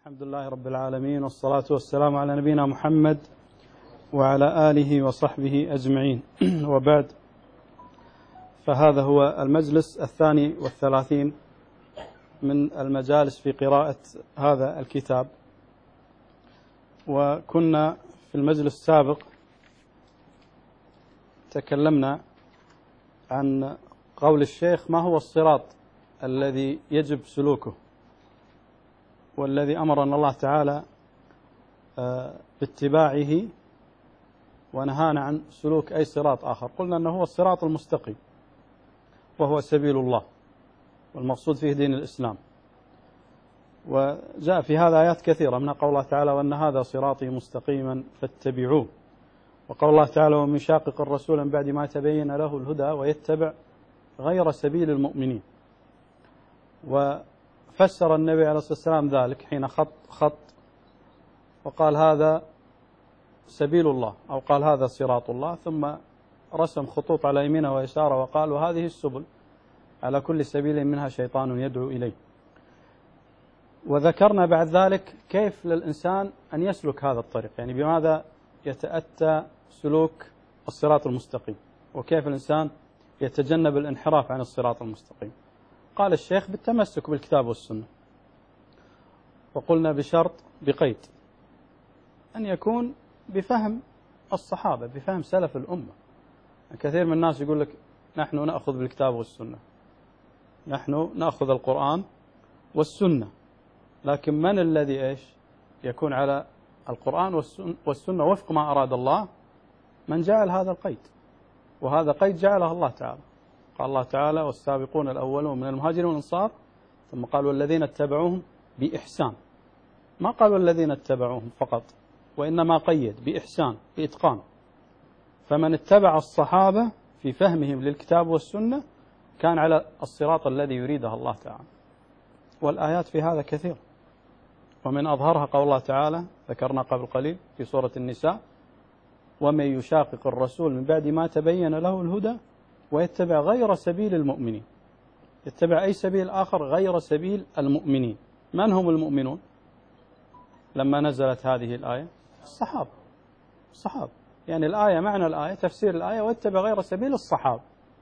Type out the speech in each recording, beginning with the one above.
الحمد لله رب العالمين، والصلاة والسلام على نبينا محمد وعلى آله وصحبه أجمعين. وبعد، فهذا هو المجلس 32 من المجالس في قراءة هذا الكتاب. وكنا في المجلس السابق تكلمنا عن قول الشيخ: ما هو الصراط الذي يجب سلوكه والذي أمرنا الله تعالى باتباعه ونهانا عن سلوك أي صراط آخر. قلنا أنه هو الصراط المستقيم، وهو سبيل الله، والمقصود فيه دين الإسلام. وجاء في هذا آيات كثيرة، منها قول الله تعالى: وأن هذا صراطي مستقيما فاتبعوه. وقول الله تعالى: ومن يشاقق الرسول من بعد ما تبين له الهدى ويتبع غير سبيل المؤمنين. وفسر النبي عليه الصلاة والسلام ذلك حين خط وقال: هذا سبيل الله، أو قال: هذا صراط الله، ثم رسم خطوط على يمينه ويساره وقال: وهذه السبل على كل سبيل منها شيطان يدعو إليه. وذكرنا بعد ذلك كيف للإنسان أن يسلك هذا الطريق، يعني بماذا يتأتى سلوك الصراط المستقيم، وكيف الإنسان يتجنب الانحراف عن الصراط المستقيم. قال الشيخ: بالتمسك بالكتاب والسنة. وقلنا بشرط، بقيد، أن يكون بفهم الصحابة، بفهم سلف الأمة. كثير من الناس يقول لك: نحن نأخذ بالكتاب والسنة، نحن نأخذ القرآن والسنة، لكن من الذي يكون على القرآن والسنة وفق ما أراد الله؟ من جعل هذا القيد، وهذا قيد جعله الله تعالى. قال الله تعالى: والسابقون الأولون من المهاجرين والأنصار، ثم قال: والذين اتبعوهم بإحسان. ما قال والذين اتبعوهم فقط، وإنما قيد بإحسان، بإتقان. فمن اتبع الصحابة في فهمهم للكتاب والسنة كان على الصراط الذي يريده الله تعالى. والآيات في هذا كثير، ومن أظهرها قول الله تعالى ذكرنا قبل قليل في سورة النساء: ومن يشاقق الرسول من بعد ما تبين له الهدى ويتبع غير سبيل المؤمنين. يتبع أي سبيل آخر غير سبيل المؤمنين. من هم المؤمنون لما نزلت هذه الآية؟ الصحابة. يعني الآية، معنى الآية، تفسير الآية: واتبع غير سبيل الصحابة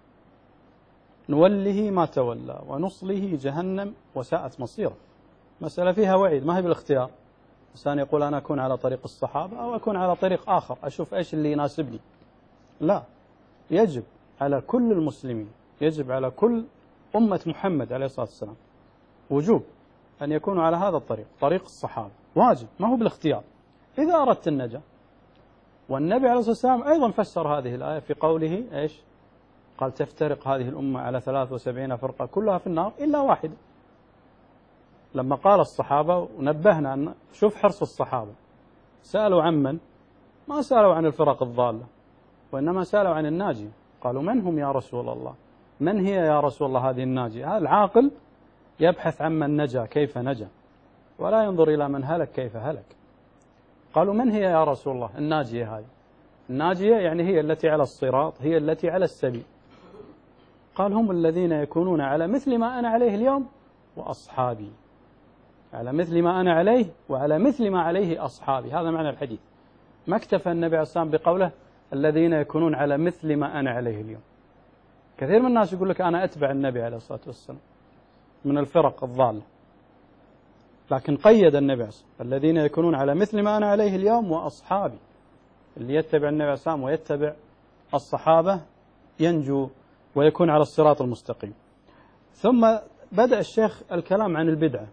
نوله ما تولى ونصله جهنم وساءت مصيره. مسألة فيها وعيد، ما هي بالاختيار. إنسان يقول: أنا أكون على طريق الصحابة أو أكون على طريق آخر، أشوف إيش اللي يناسبني. لا، يجب على كل المسلمين، يجب على كل أمة محمد عليه الصلاة والسلام وجوب أن يكونوا على هذا الطريق، طريق الصحابة. واجب، ما هو بالاختيار، إذا أردت النجاة. والنبي عليه الصلاة والسلام أيضا فسر هذه الآية في قوله: قال: تفترق هذه الأمة على 73 فرقة كلها في النار إلا واحدة. لما قال الصحابة ونبهنا أن شوف حرص الصحابة، سألوا عن من؟ ما سألوا عن الفرق الضالة، وإنما سألوا عن الناجية. قالوا: من هم يا رسول الله؟ من هي يا رسول الله هذه الناجية؟ هذا العاقل يبحث عن من نجا، كيف نجا، ولا ينظر إلى من هلك كيف هلك. قالوا: من هي يا رسول الله الناجية هذه؟ الناجية يعني هي التي على الصراط، هي التي على السبيل. قال: هم الذين يكونون على مثل ما أنا عليه اليوم وأصحابي. على مثل ما أنا عليه وعلى مثل ما عليه أصحابي. هذا معنى الحديث. ما اكتفى النبي عليه الصلاة والسلام بقوله: الذين يكونون على مثل ما أنا عليه اليوم. كثير من الناس يقول لك: أنا أتبع النبي عليه الصلاة والسلام من الفرق الضالة، لكن قيد النبي عليه الصلاة والسلام: الذين يكونون على مثل ما أنا عليه اليوم وأصحابي. اللي يتبع النبي عليه الصلاة والسلام ويتبع الصحابة ينجو ويكون على الصراط المستقيم. ثم بدأ الشيخ الكلام عن البدعة،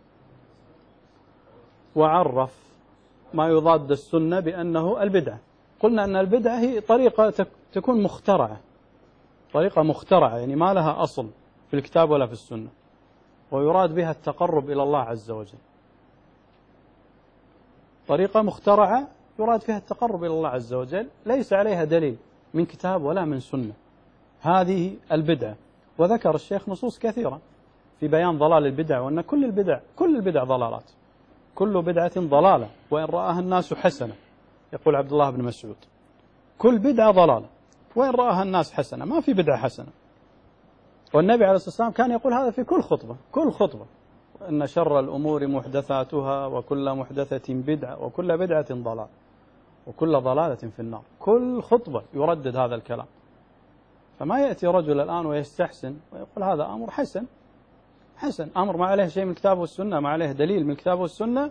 وعرف ما يضاد السنة بأنه البدعة. قلنا أن البدعة هي طريقة تكون مخترعة، طريقة مخترعة، يعني ما لها أصل في الكتاب ولا في السنة، ويراد بها التقرب إلى الله عز وجل. طريقة مخترعة يراد فيها التقرب إلى الله عز وجل، ليس عليها دليل من كتاب ولا من سنة. هذه البدعة. وذكر الشيخ نصوص كثيرة في بيان ضلال البدع، وأن كل البدع ضلالات، كل بدعة ضلالة وإن رآها الناس حسنة. يقول عبد الله بن مسعود: كل بدعة ضلالة وإن رآها الناس حسنة. ما في بدعة حسنة. والنبي عليه الصلاة والسلام كان يقول هذا في كل خطبة، إن شر الأمور محدثاتها وكل محدثة بدعة وكل بدعة ضلال وكل ضلالة في النار. كل خطبة يردد هذا الكلام. فما يأتي رجل الآن ويستحسن ويقول هذا أمر حسن، أمر ما عليه شيء من الكتاب والسنة، ما عليه دليل من الكتاب والسنة،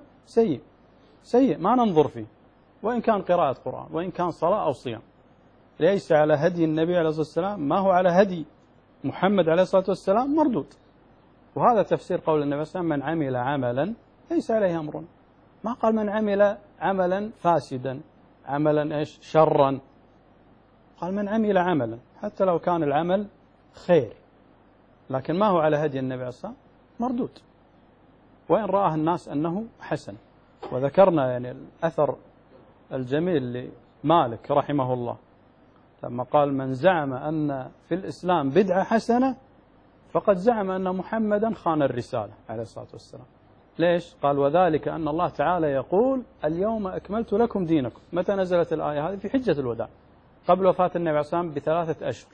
سيء ما ننظر فيه، وإن كان قراءة قرآن وإن كان صلاة أو صيام، ليس على هدي النبي عليه الصلاة والسلام، ما هو على هدي محمد عليه الصلاة والسلام مردود. وهذا تفسير قول النبي صلى الله عليه وسلم: من عمل عملا ليس عليه أمرنا. ما قال من عمل عملا فاسدا، عملا شرا، قال من عمل عملا، حتى لو كان العمل خير لكن ما هو على هدي النبي عليه الصلاة والسلام مردود، وإن رآه الناس أنه حسن. وذكرنا يعني الأثر الجميل لمالك رحمه الله لما قال: من زعم أن في الإسلام بدعة حسنة فقد زعم أن محمدا خان الرسالة عليه الصلاة والسلام. ليش؟ قال: وذلك أن الله تعالى يقول: اليوم أكملت لكم دينكم. متى نزلت الآية هذه؟ في حجة الوداع قبل وفاة النبي عليه الصلاة والسلام ب3 أشهر.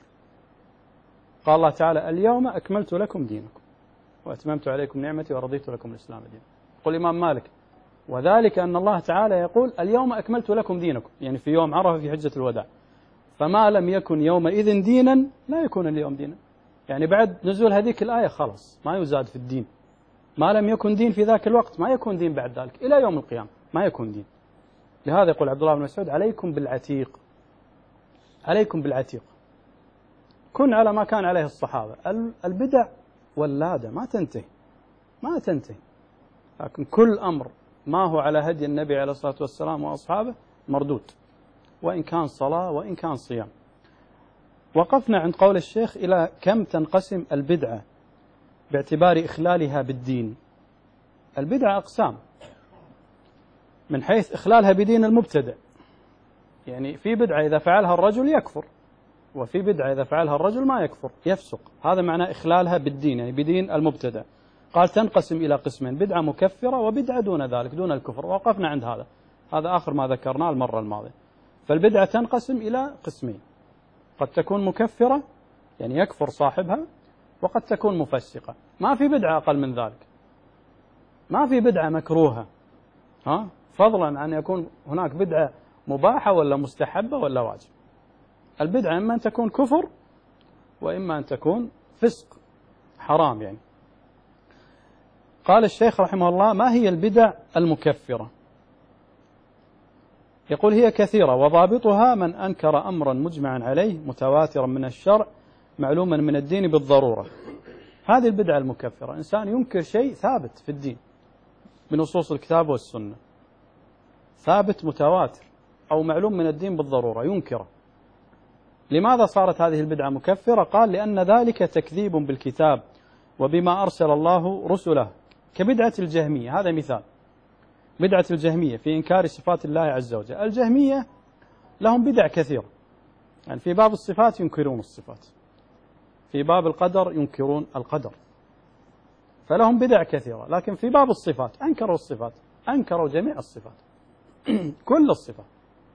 قال الله تعالى: اليوم أكملت لكم دينكم وأتممت عليكم نعمتي ورضيت لكم الإسلام دينا. يقول الإمام مالك: وذلك أن الله تعالى يقول: اليوم أكملت لكم دينكم، يعني في يوم عرفة في حجة الوداع. فما لم يكن يومئذ دينا لا يكون اليوم دينا، يعني بعد نزول هذيك الآية خلاص ما يزاد في الدين. ما لم يكن دين في ذاك الوقت ما يكون دين بعد ذلك إلى يوم القيامة، ما يكون دين. لهذا يقول عبد الله بن مسعود: عليكم بالعتيق، عليكم بالعتيق، كن على ما كان عليه الصحابة. البدع ولادة ما تنتهي، لكن كل أمر ما هو على هدي النبي عليه الصلاة والسلام وأصحابه مردود، وإن كان صلاة وإن كان صيام. وقفنا عند قول الشيخ: إلى كم تنقسم البدعة باعتبار إخلالها بالدين. البدعة أقسام، من حيث إخلالها بدين المبتدع، يعني في بدعة إذا فعلها الرجل يكفر، وفي بدعة إذا فعلها الرجل ما يكفر يفسق. هذا معنى إخلالها بالدين، يعني بدين المبتدع. قال: تنقسم إلى قسمين: بدعة مكفرة وبدعة دون ذلك دون الكفر. وقفنا عند هذا آخر ما ذكرناه المرة الماضية. فالبدعة تنقسم إلى قسمين: قد تكون مكفرة يعني يكفر صاحبها، وقد تكون مفسقة. ما في بدعة أقل من ذلك، ما في بدعة مكروهة، فضلا عن يكون هناك بدعة مباحة ولا مستحبة ولا واجب. البدعة إما أن تكون كفر وإما أن تكون فسق حرام يعني. قال الشيخ رحمه الله: ما هي البدع المكفرة؟ يقول: هي كثيرة، وضابطها من أنكر أمرا مجمعا عليه متواترا من الشرع معلوما من الدين بالضرورة. هذه البدعة المكفرة: إنسان ينكر شيء ثابت في الدين بنصوص الكتاب والسنة، ثابت متواتر أو معلوم من الدين بالضرورة ينكره. لماذا صارت هذه البدعة مكفرة؟ قال: لأن ذلك تكذيب بالكتاب وبما أرسل الله رسله، كبدعة الجهمية. هذا مثال: بدعة الجهمية في إنكار صفات الله عز وجل. الجهمية لهم بدع كثيرة، يعني في باب الصفات ينكرون الصفات، في باب القدر ينكرون القدر، فلهم بدع كثيرة. لكن في باب الصفات أنكروا الصفات، أنكروا جميع الصفات كل الصفات،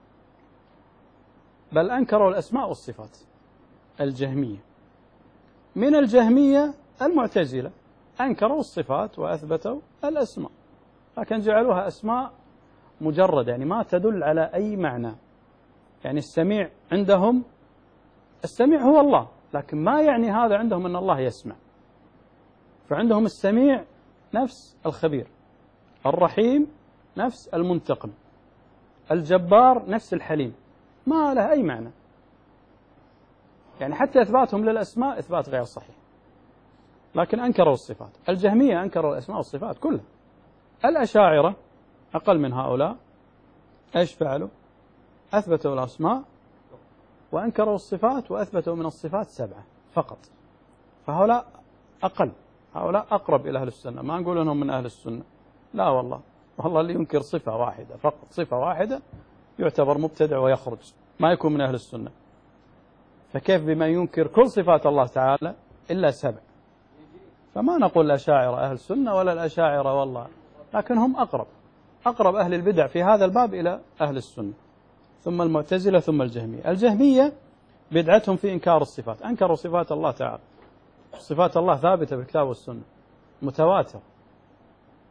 بل أنكروا الأسماء والصفات. الجهمية. من الجهمية المعتزلة، أنكروا الصفات وأثبتوا الأسماء، لكن جعلوها أسماء مجردة، يعني ما تدل على أي معنى. يعني السميع عندهم، السميع هو الله، لكن ما يعني هذا عندهم أن الله يسمع. فعندهم السميع نفس الخبير، الرحيم نفس المنتقم، الجبار نفس الحليم، ما له أي معنى. يعني حتى إثباتهم للأسماء إثبات غير صحيح، لكن أنكروا الصفات. الجهمية أنكروا الأسماء والصفات كلها. الأشاعرة أقل من هؤلاء، إيش فعلوا؟ أثبتوا الأسماء وأنكروا الصفات، وأثبتوا من الصفات 7 فقط. فهؤلاء أقل، هؤلاء أقرب إلى أهل السنة. ما نقول أنهم من أهل السنة، لا والله اللي ينكر صفة واحدة فقط، صفة واحدة، يعتبر مبتدع ويخرج، ما يكون من أهل السنة. فكيف بما ينكر كل صفات الله تعالى إلا 7؟ فما نقول الأشاعرة أهل السنة ولا الأشاعرة والله، لكن هم أقرب أهل البدع في هذا الباب إلى أهل السنة، ثم المعتزلة ثم الجهمية. الجهمية بدعتهم في إنكار الصفات، أنكروا صفات الله تعالى. صفات الله ثابتة بالكتاب والسنة متواتر،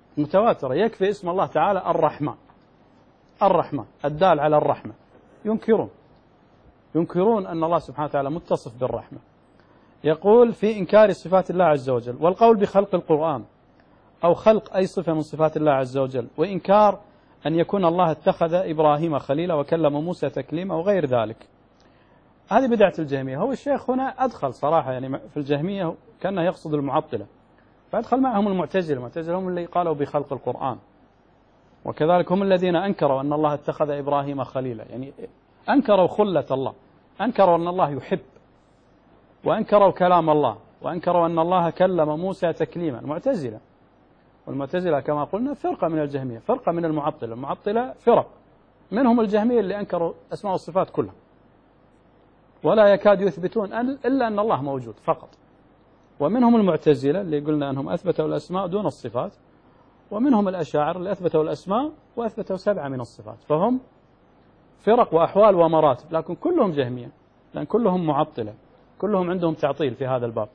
متواترة. يكفي اسم الله تعالى الرحمن، الرحمن الدال على الرحمة، ينكرون أن الله سبحانه وتعالى متصف بالرحمة. يقول في إنكار صفات الله عز وجل، والقول بخلق القرآن أو خلق أي صفة من صفات الله عز وجل، وإنكار أن يكون الله اتخذ إبراهيم خليلا وكلم موسى تكليما وغير ذلك. هذه بدعة الجهمية. هو الشيخ هنا أدخل صراحة يعني في الجهمية كأنه يقصد المعطلة، فأدخل معهم المعتزلة هم اللي قالوا بخلق القرآن، وكذلك هم الذين أنكروا أن الله اتخذ إبراهيم خليلا، يعني أنكروا خلة الله، أنكروا أن الله يحب، وأنكروا كلام الله، وأنكروا أن الله كلم موسى تكليما. المعتزلة، والمعتزلة كما قلنا فرقة من الجهمية، فرقة من المعطلة. المعطلة فرق، منهم الجهمية اللي أنكروا أسماء والصفات كلها، ولا يكاد يثبتون إلا أن الله موجود فقط. ومنهم المعتزلة اللي قلنا أنهم أثبتوا الأسماء دون الصفات، ومنهم الأشاعرة اللي أثبتوا الأسماء وأثبتوا 7 من الصفات. فهم فرق وأحوال ومراتب، لكن كلهم جهمية، لأن كلهم معطلة، كلهم عندهم تعطيل في هذا الباب.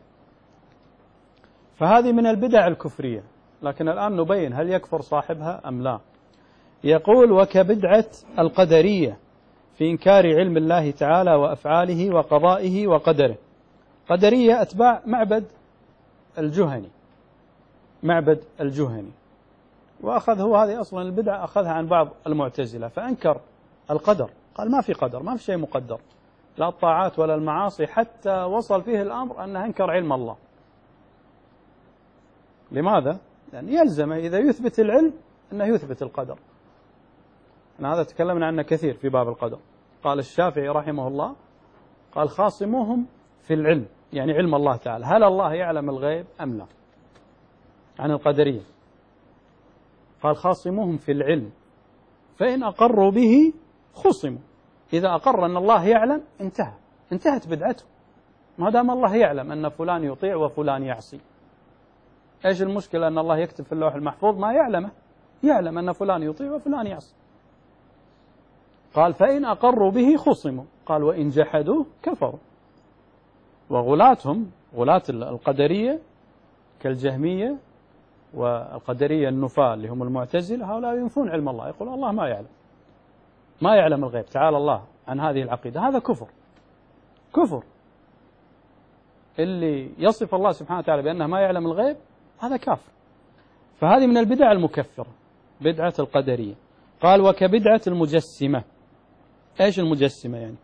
فهذه من البدع الكفرية، لكن الآن نبين هل يكفر صاحبها أم لا. يقول وكبدعة القدرية في إنكار علم الله تعالى وأفعاله وقضائه وقدره. قدرية أتباع معبد الجهني، وأخذ هو هذه أصلا البدعة أخذها عن بعض المعتزلة، فأنكر القدر، قال ما في قدر، ما في شيء مقدر، لا الطاعات ولا المعاصي، حتى وصل فيه الأمر أنه أنكر علم الله. لماذا؟ لأن يلزم إذا يثبت العلم أنه يثبت القدر. هذا تكلمنا عنه كثير في باب القدر. قال الشافعي رحمه الله، قال خاصموهم في العلم، يعني علم الله تعالى، هل الله يعلم الغيب أم لا؟ عن القدرية قال خاصموهم في العلم، فإن أقروا به خصموا. إذا أقر أن الله يعلم انتهت بدعته، ما دام الله يعلم أن فلان يطيع وفلان يعصي. إيش المشكلة أن الله يكتب في اللوح المحفوظ ما يعلمه، يعلم أن فلان يطيع وفلان يعصي. قال فإن أقروا به خصموا، قال وإن جحدوه كفروا. وغلاتهم غلاة القدرية كالجهمية والقدرية النفاة اللي هم المعتزلة، هؤلاء ينفون علم الله، يقول الله ما يعلم الغيب، تعالى الله عن هذه العقيدة. هذا كفر. اللي يصف الله سبحانه وتعالى بأنه ما يعلم الغيب هذا كافر. فهذه من البدع المكفرة، بدعة القدرية. قال وكبدعة المجسمة. إيش المجسمة يعني؟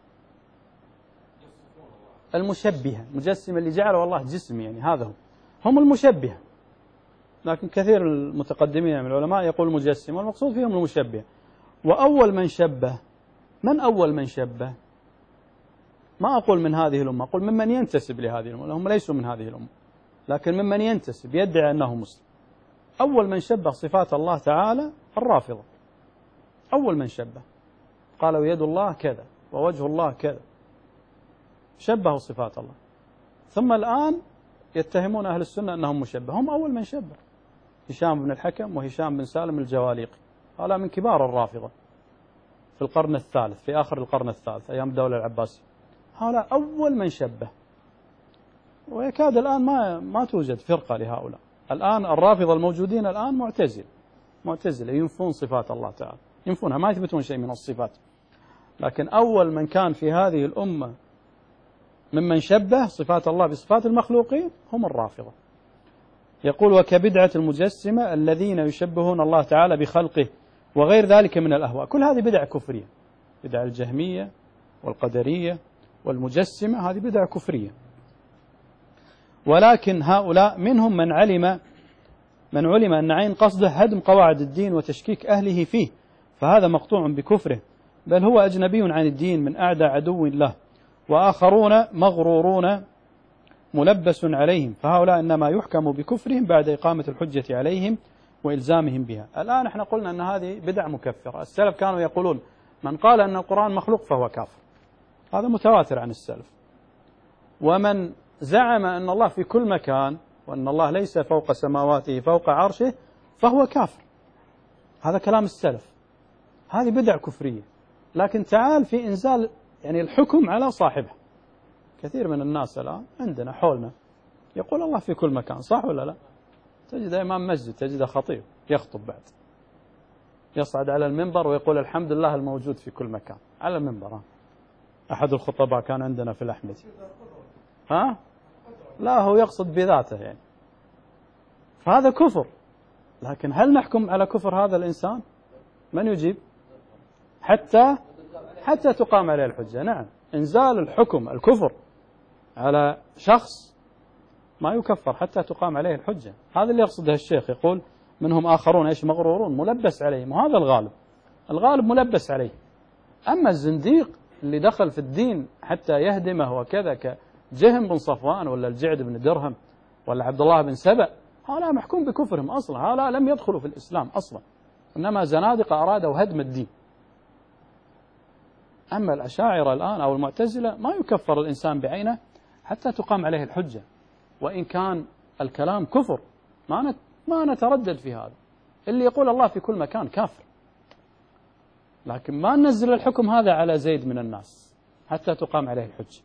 المشبهة، المجسمة اللي جعلوا الله جسم، يعني هذا هم المشبهة. لكن كثير المتقدمين من العلماء يقول المجسم، والمقصود فيهم المشبهة. وأول من شبه، من أول من شبه؟ ما أقول من هذه الأمة، أقول ممن ينتسب لهذه الأمة، هم ليسوا من هذه الأمة، لكن ممن ينتسب يدعي أنه مسلم. أول من شبه صفات الله تعالى الرافضة، أول من شبه، قالوا يد الله كذا ووجه الله كذا، شبهوا صفات الله. ثم الآن يتهمون أهل السنة أنهم مشبه، هم أول من شبه، هشام بن الحكم وهشام بن سالم الجواليقي، هؤلاء من كبار الرافضة في القرن الثالث، في آخر القرن الثالث أيام الدولة العباسية، هؤلاء أول من شبه. ويكاد الآن ما توجد فرقة لهؤلاء. الآن الرافضة الموجودين الآن معتزلة ينفون صفات الله تعالى، ينفونها، ما يثبتون شيء من الصفات. لكن أول من كان في هذه الأمة ممن شبه صفات الله بصفات المخلوقين هم الرافضة. يقول وكبدعة المجسمة الذين يشبهون الله تعالى بخلقه وغير ذلك من الأهواء. كل هذه بدع كفرية، بدع الجهمية والقدرية والمجسمة، هذه بدع كفرية. ولكن هؤلاء منهم من علم أن عين قصده هدم قواعد الدين وتشكيك أهله فيه، فهذا مقطوع بكفره، بل هو أجنبي عن الدين من أعدى عدو له. وآخرون مغرورون ملبس عليهم، فهؤلاء إنما يحكم بكفرهم بعد إقامة الحجة عليهم وإلزامهم بها. الآن احنا قلنا أن هذه بدع مكفرة. السلف كانوا يقولون من قال أن القرآن مخلوق فهو كافر، هذا متواتر عن السلف. ومن زعم أن الله في كل مكان وأن الله ليس فوق سماواته فوق عرشه فهو كافر، هذا كلام السلف. هذه بدع كفرية. لكن تعال في إنزال يعني الحكم على صاحبه. كثير من الناس الآن عندنا حولنا يقول الله في كل مكان، صح ولا لا؟ تجد إمام مسجد، تجد خطيب يخطب بعد، يصعد على المنبر ويقول الحمد لله الموجود في كل مكان على المنبر. أحد الخطباء كان عندنا في الأحمدي. لا، هو يقصد بذاته يعني. فهذا كفر. لكن هل نحكم على كفر هذا الإنسان؟ من يجيب؟ حتى تقام عليه الحجة. نعم، إنزال الحكم الكفر على شخص ما يكفر حتى تقام عليه الحجة. هذا اللي يقصده الشيخ، يقول منهم آخرون إيش مغرورون ملبس عليهم، وهذا الغالب ملبس عليه. أما الزنديق اللي دخل في الدين حتى يهدمه وكذا كجهم بن صفوان ولا الجعد بن درهم ولا عبد الله بن سبأ، هؤلاء محكوم بكفرهم أصلا، هؤلاء لم يدخلوا في الإسلام أصلا، إنما زنادقة أرادوا هدم الدين. أما الأشاعرة الآن أو المعتزلة ما يكفر الإنسان بعينه حتى تقام عليه الحجة، وإن كان الكلام كفر ما نتردد في هذا. اللي يقول الله في كل مكان كافر، لكن ما ننزل الحكم هذا على زيد من الناس حتى تقام عليه الحجة.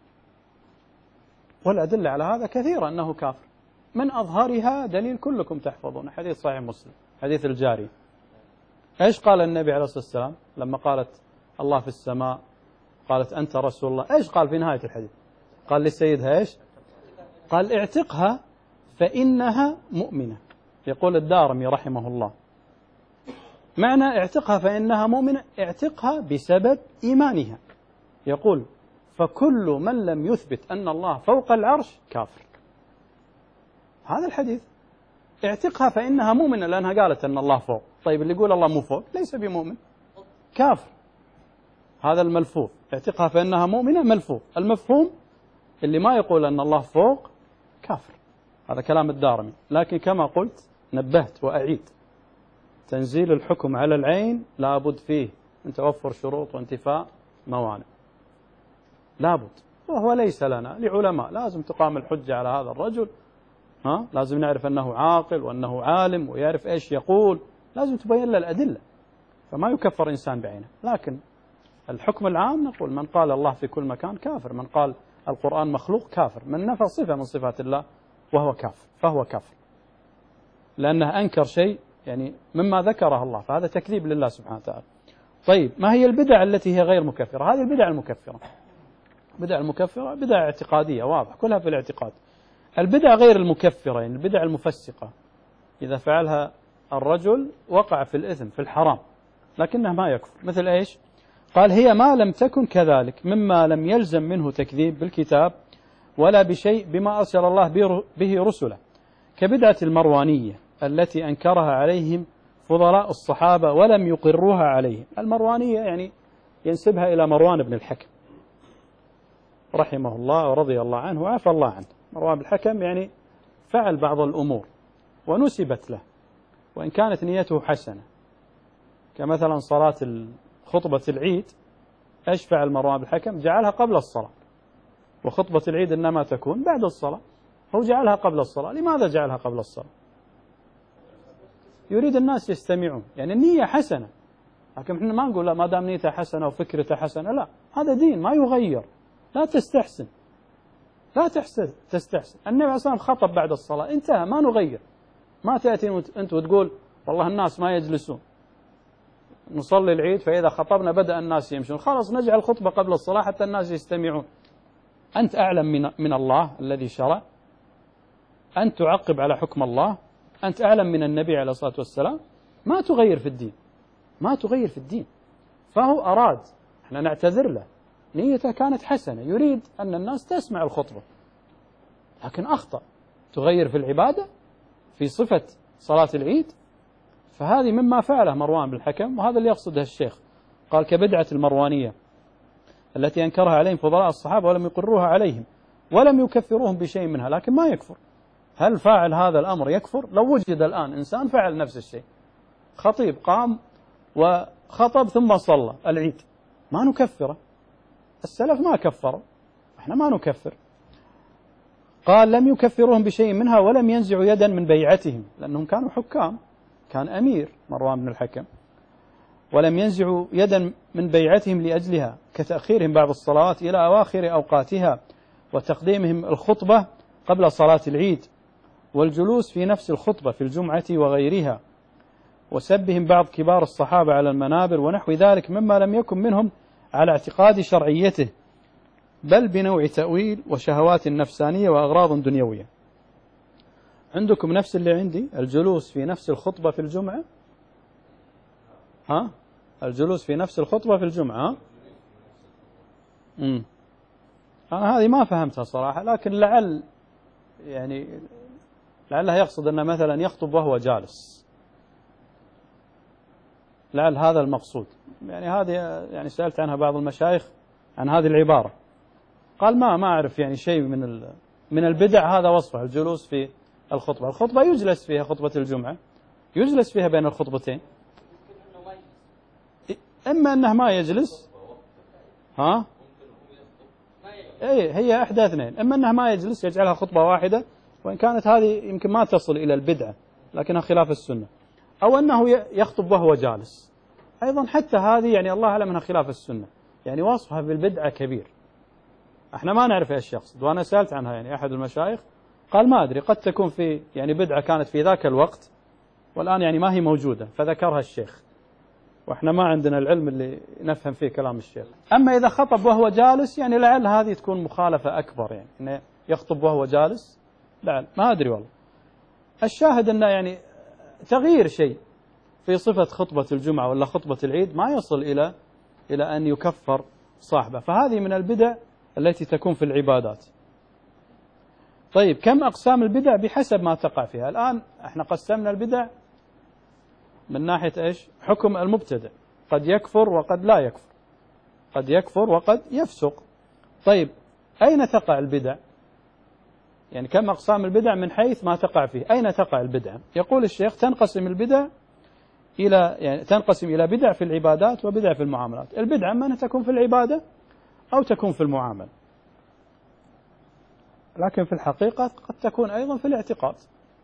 والأدلة على هذا كثيرة أنه كافر، من أظهرها دليل كلكم تحفظون حديث صحيح مسلم، حديث الجارية. إيش قال النبي عليه الصلاة والسلام لما قالت الله في السماء قالت أنت رسول الله؟ إيش قال في نهاية الحديث؟ قال لسيدها إيش؟ قال اعتقها فإنها مؤمنة. يقول الدارمي رحمه الله معنى اعتقها فإنها مؤمنة، اعتقها بسبب إيمانها. يقول فكل من لم يثبت أن الله فوق العرش كافر. هذا الحديث اعتقها فإنها مؤمنة لأنها قالت أن الله فوق. طيب اللي يقول الله مو فوق ليس بمؤمن، كافر. هذا الملفوظ اعتقها فإنها مؤمنة ملفوظ، المفهوم اللي ما يقول أن الله فوق كافر. هذا كلام الدارمي. لكن كما قلت نبهت وأعيد، تنزيل الحكم على العين لابد فيه من توفر شروط وانتفاء موانع، لابد. وهو ليس لنا لعلماء لازم تقام الحجة على هذا الرجل، لازم نعرف أنه عاقل وأنه عالم ويعرف إيش يقول، لازم تبين له الأدلة، فما يكفر إنسان بعينه. لكن الحكم العام نقول من قال الله في كل مكان كافر، من قال القرآن مخلوق كافر، من نفى صفة من صفات الله وهو كافر فهو كافر، لأنه أنكر شيء يعني مما ذكره الله، فهذا تكذيب لله سبحانه وتعالى. طيب ما هي البدع التي هي غير مكفرة؟ هذه البدع المكفرة. بدع المكفرة بدع اعتقادية واضح كلها في الاعتقاد. البدع غير المكفرة يعني البدع المفسقة إذا فعلها الرجل وقع في الإثم في الحرام لكنه ما يكفر. مثل إيش؟ قال هي ما لم تكن كذلك مما لم يلزم منه تكذيب بالكتاب ولا بشيء بما أرسل الله به رسله، كبدعة المروانية التي أنكرها عليهم فضلاء الصحابة ولم يقروها عليهم. المروانية يعني ينسبها إلى مروان بن الحكم رحمه الله ورضي الله عنه وعفى الله عنه. مروان بن الحكم يعني فعل بعض الأمور ونسبت له وإن كانت نيته حسنة، كمثلا صلاة خطبة العيد. إيش فعل مروان بن الحكم؟ جعلها قبل الصلاة، وخطبة العيد إنما تكون بعد الصلاة، هو جعلها قبل الصلاة. لماذا جعلها قبل الصلاة؟ يريد الناس يستمعون، يعني النية حسنة، لكن احنا ما نقول لا ما دام نيته حسنة وفكرته حسنة، لا، هذا دين ما يغير. لا تستحسن، لا تستحسن. النبي عليه الصلاة والسلام خطب بعد الصلاة انتهى، ما نغير. ما تأتي أنت وتقول والله الناس ما يجلسون نصلي العيد فإذا خطبنا بدأ الناس يمشون، خلاص نجعل خطبة قبل الصلاة حتى الناس يستمعون. أنت أعلم من الله الذي شرع، أنت تعقب على حكم الله، أنت أعلم من النبي عليه الصلاة والسلام. ما تغير في الدين، ما تغير في الدين. فهو أراد، احنا نعتذر له، نيته كانت حسنة، يريد أن الناس تسمع الخطبة، لكن أخطأ، تغير في العبادة في صفة صلاة العيد. فهذه مما فعله مروان بن الحكم، وهذا اللي يقصده الشيخ. قال كبدعة المروانية التي أنكرها عليهم فضلاء الصحابة ولم يقروها عليهم ولم يكفروهم بشيء منها، لكن ما يكفر. هل فاعل هذا الأمر يكفر؟ لو وجد الآن إنسان فعل نفس الشيء، خطيب قام وخطب ثم صلى العيد، ما نكفره. السلف ما كفروا، احنا ما نكفر. قال لم يكفروهم بشيء منها ولم ينزعوا يدا من بيعتهم، لأنهم كانوا حكام، كان أمير مروان بن الحكم، ولم ينزعوا يدا من بيعتهم لأجلها، كتأخيرهم بعض الصلوات إلى أواخر أوقاتها، وتقديمهم الخطبة قبل صلاة العيد، والجلوس في نفس الخطبة في الجمعة وغيرها، وسبهم بعض كبار الصحابة على المنابر ونحو ذلك مما لم يكن منهم على اعتقاد شرعيته، بل بنوع تأويل وشهوات نفسانية وأغراض دنيوية. عندكم نفس اللي عندي، الجلوس في نفس الخطبة في الجمعة، الجلوس في نفس الخطبة في الجمعة. أنا هذه ما فهمتها صراحة، لكن لعله يقصد أنه مثلا يخطب وهو جالس، لعل هذا المقصود. هذه سألت عنها بعض المشايخ عن هذه العبارة، قال ما أعرف شيء من البدع هذا وصفه، الجلوس في الخطبة يجلس فيها، خطبة الجمعة يجلس فيها بين الخطبتين، إما أنه ما يجلس، هي إحدى اثنين، إما أنه ما يجلس يجعلها خطبة واحدة، وإن كانت هذه يمكن ما تصل إلى البدعة لكنها خلاف السنة، أو أنه يخطب وهو جالس، أيضا حتى هذه الله أعلم أنها خلاف السنة، وصفها بالبدعة كبير، احنا ما نعرف ايش يقصد. وأنا سألت عنها أحد المشايخ قال ما أدري، قد تكون في بدعة كانت في ذاك الوقت والآن ما هي موجودة، فذكرها الشيخ، وإحنا ما عندنا العلم اللي نفهم فيه كلام الشيخ. أما إذا خطب وهو جالس لعل هذه تكون مخالفة أكبر، إنه يخطب وهو جالس، لعل ما أدري والله. الشاهد أنه تغيير شيء في صفة خطبة الجمعة ولا خطبة العيد ما يصل إلى أن يكفر صاحبه، فهذه من البدع التي تكون في العبادات. طيب، كم أقسام البدع بحسب ما تقع فيها؟ الآن احنا قسمنا البدع من ناحية ايش؟ حكم المبتدع، قد يكفر وقد لا يكفر، قد يكفر وقد يفسق. طيب، أين تقع البدع؟ كم أقسام البدع من حيث ما تقع فيه، أين تقع البدع؟ يقول الشيخ تنقسم البدع تنقسم إلى بدع في العبادات وبدع في المعاملات. البدع أما أنها تكون في العبادة أو تكون في المعاملة، لكن في الحقيقة قد تكون أيضا في الاعتقاد.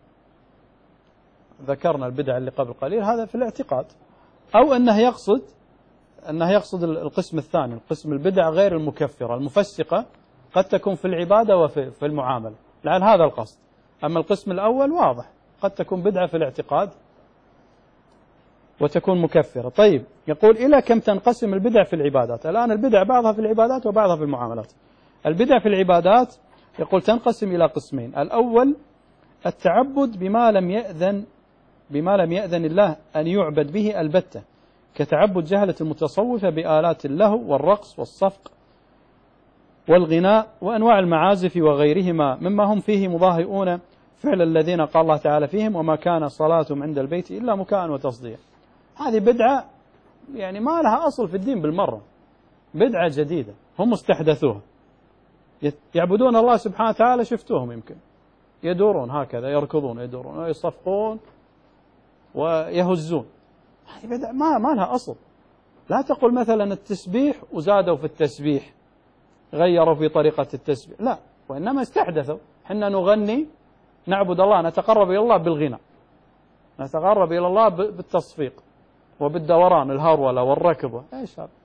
ذكرنا البدع اللي قبل قليل، هذا في الاعتقاد، أو أنه يقصد القسم الثاني، القسم البدع غير المكفرة المفسقة، قد تكون في العبادة وفي المعاملة، لعل هذا القصد. أما القسم الأول واضح، قد تكون بدعة في الاعتقاد وتكون مكفرة. طيب، يقول إلى كم تنقسم البدع في العبادات؟ الآن البدع بعضها في العبادات وبعضها في المعاملات. البدع في العبادات يقول تنقسم إلى قسمين. الأول التعبد بما لم يأذن الله أن يعبد به البتة، كتعبد جهلة المتصوفة بآلات اللهو والرقص والصفق والغناء وأنواع المعازف وغيرهما مما هم فيه مضاهئون فعل الذين قال الله تعالى فيهم وما كان صلاتهم عند البيت إلا مكاء وتصدية. هذه بدعة ما لها أصل في الدين بالمرة، بدعة جديدة هم استحدثوها، يعبدون الله سبحانه وتعالى، شفتوهم يمكن يدورون هكذا، يركضون يدورون ويصفقون ويهزون، هذه بدعة ما لها أصل. لا تقل مثلا التسبيح وزادوا في التسبيح، غيروا في طريقة التسبيح، لا، وإنما استحدثوا. حنا نغني، نعبد الله، نتقرب إلى الله بالغنى، نتقرب إلى الله بالتصفيق وبالدوران، الهرولة والركضة، إيش هذا؟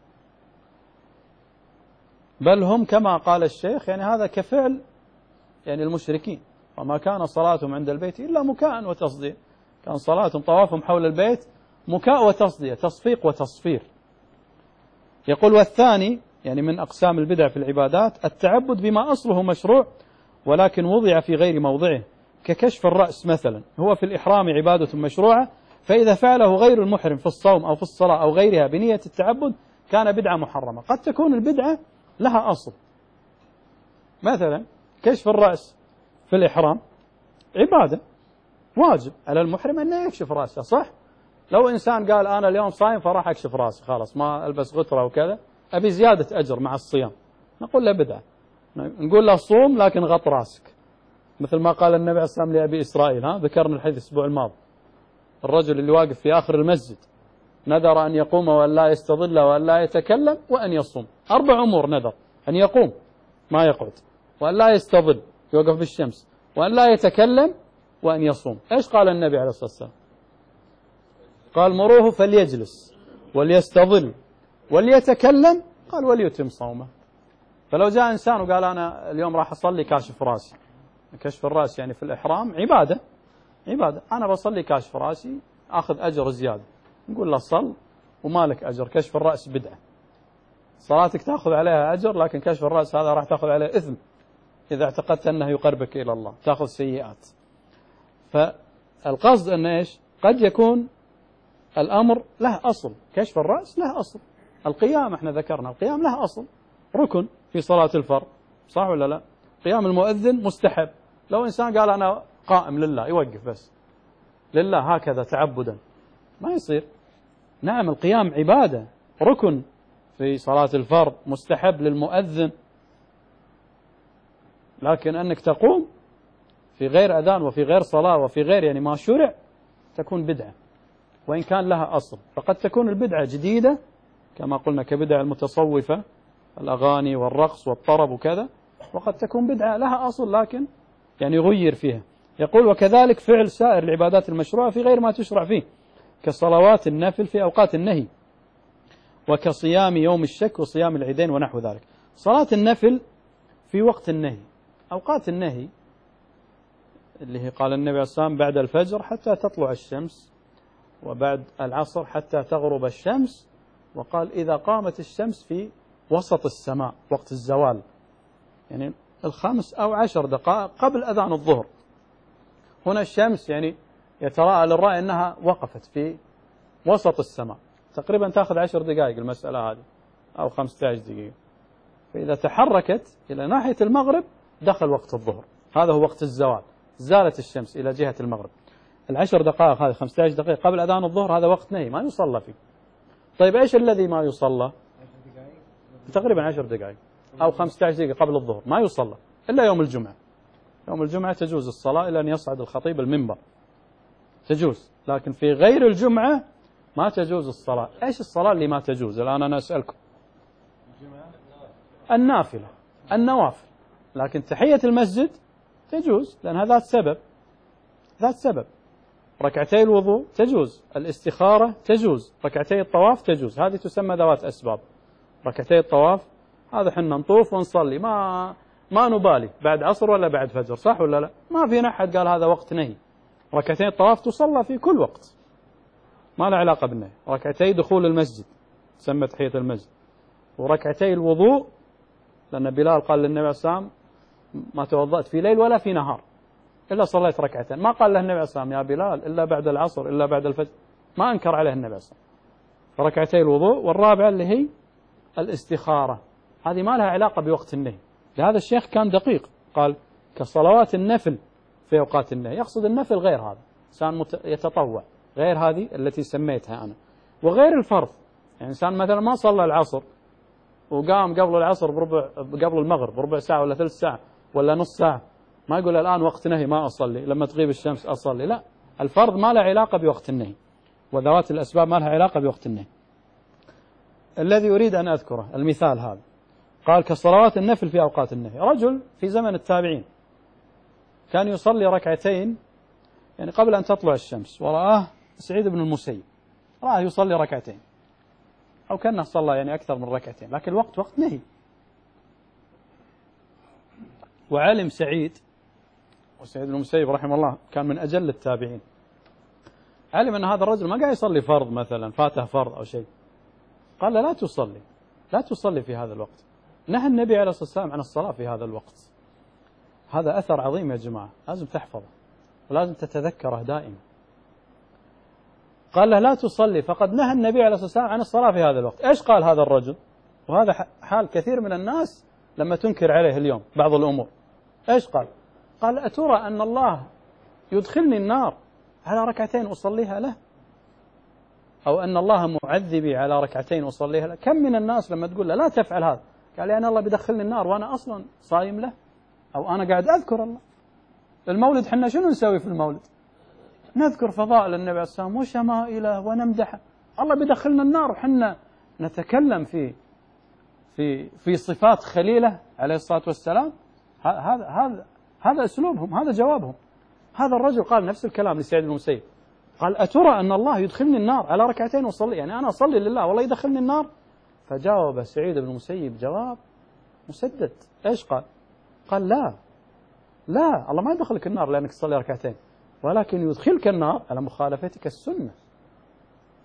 بل هم كما قال الشيخ هذا كفعل المشركين، وما كان صلاتهم عند البيت إلا مكاء وتصدية، كان صلاتهم طوافهم حول البيت مكاء وتصدية، تصفيق وتصفير. يقول والثاني من أقسام البدع في العبادات التعبد بما أصله مشروع ولكن وضع في غير موضعه، ككشف الرأس مثلا، هو في الإحرام عبادة مشروعة، فإذا فعله غير المحرم في الصوم أو في الصلاة أو غيرها بنية التعبد كان بدعة محرمة. قد تكون البدعة لها أصل، مثلا كشف الرأس في الإحرام عبادة، واجب على المحرم أنه يكشف رأسه، صح؟ لو إنسان قال أنا اليوم صايم فراح أكشف رأسي، خلاص ما ألبس غترة وكذا، أبي زيادة أجر مع الصيام، نقول له بدعة. نقول له صوم لكن غط رأسك، مثل ما قال النبي عليه الصلاة والسلام لأبي إسرائيل، ذكرنا الحديث الأسبوع الماضي، الرجل اللي واقف في آخر المسجد نذر أن يقوم وأن لا يستظل وأن لا يتكلم وأن يصوم، 4 أمور نذر: أن يقوم ما يقعد، وأن لا يستظل يوقف بالشمس، وأن لا يتكلم، وأن يصوم. إيش قال النبي عليه الصلاة والسلام؟ قال مروه فليجلس وليستظل وليتكلم، قال وليتم صومه. فلو جاء إنسان وقال أنا اليوم راح أصلي كاشف راسي، كشف الرأس في الإحرام عبادة، أنا بصلي كاشف راسي، أخذ أجر زيادة، نقول له صل وما لك أجر، كشف الرأس بدعة. صلاتك تأخذ عليها أجر، لكن كشف الرأس هذا راح تأخذ عليه إثم إذا اعتقدت أنه يقربك إلى الله، تأخذ سيئات. فالقصد أن إيش؟ قد يكون الأمر له أصل، كشف الرأس له أصل. القيام احنا ذكرنا القيام له أصل، ركن في صلاة الفرض، صح ولا لا؟ قيام المؤذن مستحب. لو إنسان قال أنا قائم لله، يوقف بس لله هكذا تعبدا، ما يصير. نعم القيام عبادة، ركن في صلاة الفرض، مستحب للمؤذن، لكن أنك تقوم في غير أذان وفي غير صلاة وفي غير يعني ما شرع تكون بدعة، وإن كان لها أصل. فقد تكون البدعة جديدة كما قلنا كبدع المتصوفة، الأغاني والرقص والطرب وكذا، وقد تكون بدعة لها أصل لكن يعني غير فيها. يقول وكذلك فعل سائر العبادات المشروعة في غير ما تشرع فيه، كصلوات النفل في أوقات النهي، وكصيام يوم الشك وصيام العيدين ونحو ذلك. صلاة النفل في وقت النهي، أوقات النهي اللي هي قال النبي عليه الصلاة والسلام بعد الفجر حتى تطلع الشمس، وبعد العصر حتى تغرب الشمس، وقال إذا قامت الشمس في وسط السماء وقت الزوال، يعني 5 أو 10 دقائق قبل أذان الظهر. هنا الشمس يعني يتراءى للرأي أنها وقفت في وسط السماء، تقريبا تأخذ 10 دقائق المسألة هذه أو 15 دقيقة. فإذا تحركت إلى ناحية المغرب دخل وقت الظهر، هذا هو وقت الزوال، زالت الشمس إلى جهة المغرب. 10 دقائق هذه 15 دقيقة قبل أذان الظهر هذا وقت نهي ما يصلى فيه. طيب إيش الذي ما يصلى؟ تقريبا 10 دقائق أو 15 دقيقة قبل الظهر ما يصلى إلا يوم الجمعة. يوم الجمعة تجوز الصلاة إلى أن يصعد الخطيب المنبر، تجوز، لكن في غير الجمعة ما تجوز الصلاة. إيش الصلاة اللي ما تجوز الآن أنا أسألكم؟ النافلة، النوافل، لكن تحية المسجد تجوز لأنها ذات سبب. ركعتي الوضوء تجوز، الاستخارة تجوز، ركعتي الطواف تجوز، هذه تسمى ذوات أسباب. ركعتي الطواف هذا حنا نطوف ونصلي، ما نبالي بعد عصر ولا بعد فجر، صح ولا لا؟ ما فينا أحد قال هذا وقت نهي. ركعتي الطواف تصلى في كل وقت، ما له علاقة بالنهي. ركعتي دخول المسجد تسمى تحية المسجد، وركعتي الوضوء لأن بلال قال للنبي عليه الصلاة والسلام ما توضأت في ليل ولا في نهار إلا صليت ركعتين، ما قال له النبي عليه الصلاة والسلام يا بلال إلا بعد العصر إلا بعد الفجر، ما أنكر عليه النبي عليه الصلاة والسلام. فركعتي الوضوء، والرابعة اللي هي الاستخارة، هذه ما لها علاقة بوقت النهي. لهذا الشيخ كان دقيق، قال كصلوات النفل في أوقات النهي، يقصد النفل غير هذا، إنسان يتطوع غير هذه التي سميتها أنا، وغير الفرض. يعني إنسان مثلا ما صلى العصر وقام قبل العصر قبل المغرب بربع ساعة ولا 3 ساعة ولا نص ساعة، ما يقول الآن وقت نهي ما أصلي، لما تغيب الشمس أصلي، لا، الفرض ما له علاقة بوقت النهي، وذوات الأسباب ما لها علاقة بوقت النهي. الذي أريد أن أذكره المثال هذا، قال كصلوات النفل في أوقات النهي. رجل في زمن التابعين كان يصلي ركعتين يعني قبل أن تطلع الشمس، ورآه سعيد بن المسيب رآه يصلي ركعتين أو كأنه صلى يعني أكثر من ركعتين، لكن الوقت وقت نهي. وعلم سعيد، وسعيد بن المسيب رحمه الله كان من أجل التابعين، علم أن هذا الرجل ما قاعد يصلي فرض مثلا، فاته فرض أو شيء، قال لا تصلي في هذا الوقت. نهى النبي عليه الصلاة والسلام عن الصلاة في هذا الوقت. هذا أثر عظيم يا جماعة، لازم تحفظه ولازم تتذكره دائما. قال له لا تصلي، فقد نهى النبي عليه الصلاة والسلام عن الصلاة في هذا الوقت. إيش قال هذا الرجل؟ وهذا حال كثير من الناس لما تنكر عليه اليوم بعض الأمور. إيش قال؟ قال أترى أن الله يدخلني النار على ركعتين أصليها له، أو أن الله معذبي على ركعتين أصليها له؟ كم من الناس لما تقول له لا تفعل هذا قال يعني الله بيدخلني النار وأنا أصلا صايم له، أو أنا قاعد أذكر الله. المولد حنا شنو نسوي في المولد؟ نذكر فضائل النبي عليه الصلاة والسلام وشمائله ونمدحه. الله بيدخلنا النار وحنا نتكلم في صفات خليله عليه الصلاة والسلام. هذا أسلوبهم، هذا جوابهم. هذا الرجل قال نفس الكلام لسعيد بن المسيب، قال أترى أن الله يدخلني النار على ركعتين وصلي، يعني أنا أصلي لله والله يدخلني النار؟ فجاوب سعيد بن المسيب جواب مسدد. إيش قال؟ قال لا الله ما يدخلك النار لأنك تصلي ركعتين، ولكن يدخلك النار على مخالفتك السنة.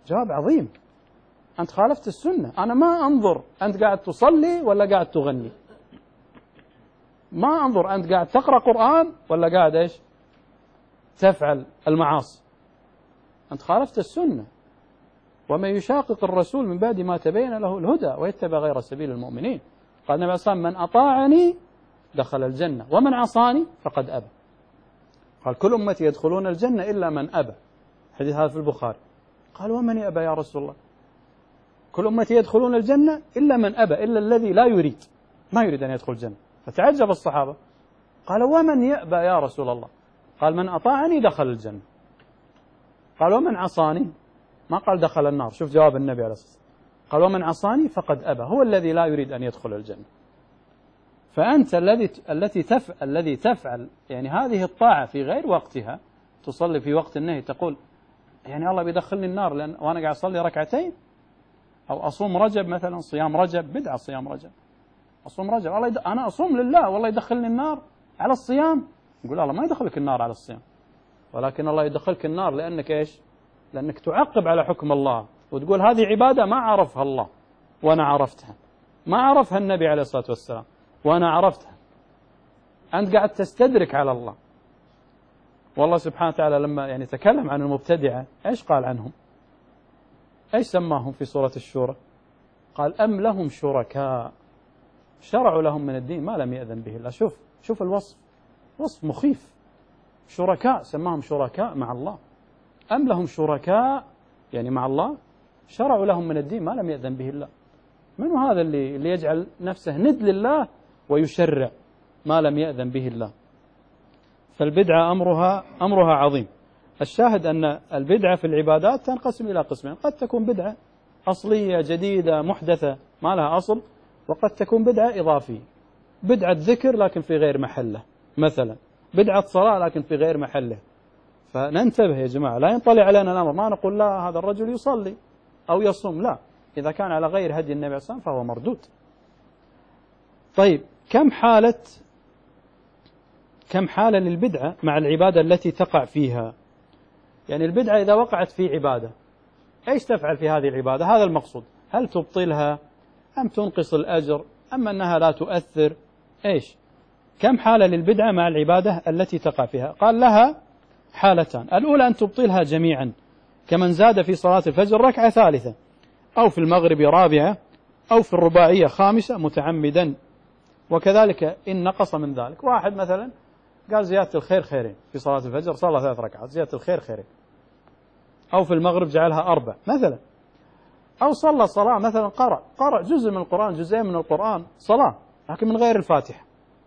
جواب عظيم. أنت خالفت السنة. أنا ما أنظر أنت قاعد تصلي ولا قاعد تغني، ما أنظر أنت قاعد تقرأ قرآن ولا قاعد إيش تفعل المعاصي. أنت خالفت السنة. ومن يشاقق الرسول من بعد ما تبين له الهدى ويتبع غير سبيل المؤمنين. قال النبي صلى الله عليه وسلم: من أطاعني دخل الجنة ومن عصاني فقد أبى. قال: كل أمتي يدخلون الجنة إلا من أبى. حديث هذا في البخاري. قال: ومن يأبى يا رسول الله؟ كل أمتي يدخلون الجنة إلا من أبى، إلا الذي لا يريد، ما يريد أن يدخل الجنة. فتعجب الصحابة. قال: ومن يأبى يا رسول الله؟ قال: من أطاعني دخل الجنة. قال: ومن عصاني؟ ما قال دخل النار. شوف جواب النبي عليه الصلاة والسلام. قال: ومن عصاني فقد أبى، هو الذي لا يريد أن يدخل الجنة. فأنت الذي تفعل يعني هذه الطاعة في غير وقتها، تصلي في وقت النهي، تقول يعني الله بيدخلني النار لأن وأنا قاعد أصلي ركعتين، أو أصوم رجب مثلا، صيام رجب بدعة، صيام رجب، أصوم رجب أنا أصوم لله والله يدخلني النار على الصيام. يقول الله ما يدخلك النار على الصيام، ولكن الله يدخلك النار لأنك إيش؟ لأنك تعقب على حكم الله وتقول هذه عبادة ما عرفها الله وأنا عرفتها، ما عرفها النبي عليه الصلاة والسلام وأنا عرفتها. أنت قاعد تستدرك على الله. والله سبحانه وتعالى لما يعني تكلم عن المبتدعة إيش قال عنهم؟ إيش سماهم في سورة الشورى؟ قال: أم لهم شركاء شرعوا لهم من الدين ما لم يأذن به الله. شوف الوصف، وصف مخيف. شركاء، سماهم شركاء مع الله. أم لهم شركاء يعني مع الله شرعوا لهم من الدين ما لم يأذن به الله. من هذا اللي يجعل نفسه ند لله ويشرع ما لم يأذن به الله؟ فالبدعة أمرها عظيم. الشاهد أن البدعة في العبادات تنقسم إلى قسمين: قد تكون بدعة أصلية جديدة محدثة ما لها أصل، وقد تكون بدعة إضافية، بدعة ذكر لكن في غير محله، مثلا بدعة صلاة لكن في غير محله. فننتبه يا جماعة، لا ينطلع علينا الأمر ما نقول لا هذا الرجل يصلي أو يصوم، لا، إذا كان على غير هدي النبي صلى الله عليه وسلم فهو مردود. طيب، كم حالة للبدعة مع العبادة التي تقع فيها؟ يعني البدعة إذا وقعت في عبادة إيش تفعل في هذه العبادة؟ هذا المقصود. هل تبطلها أم تنقص الأجر أم أنها لا تؤثر؟ إيش؟ كم حالة للبدعة مع العبادة التي تقع فيها؟ قال: لها حالتان. الأولى أن تبطلها جميعا، كمن زاد في صلاة الفجر ركعة ثالثة، أو في المغرب رابعة، أو في الرباعية خامسة متعمدا، وكذلك إن نقص من ذلك. واحد مثلا قال زيادة الخير خيرين في صلاة الفجر، صلى 3 ركعات، زيادة الخير خيرين، أو في المغرب جعلها 4 مثلا، أو صلى صلاة مثلا قرأ جزء من القرآن، جزئين من القرآن، صلاة لكن من غير الفاتحة،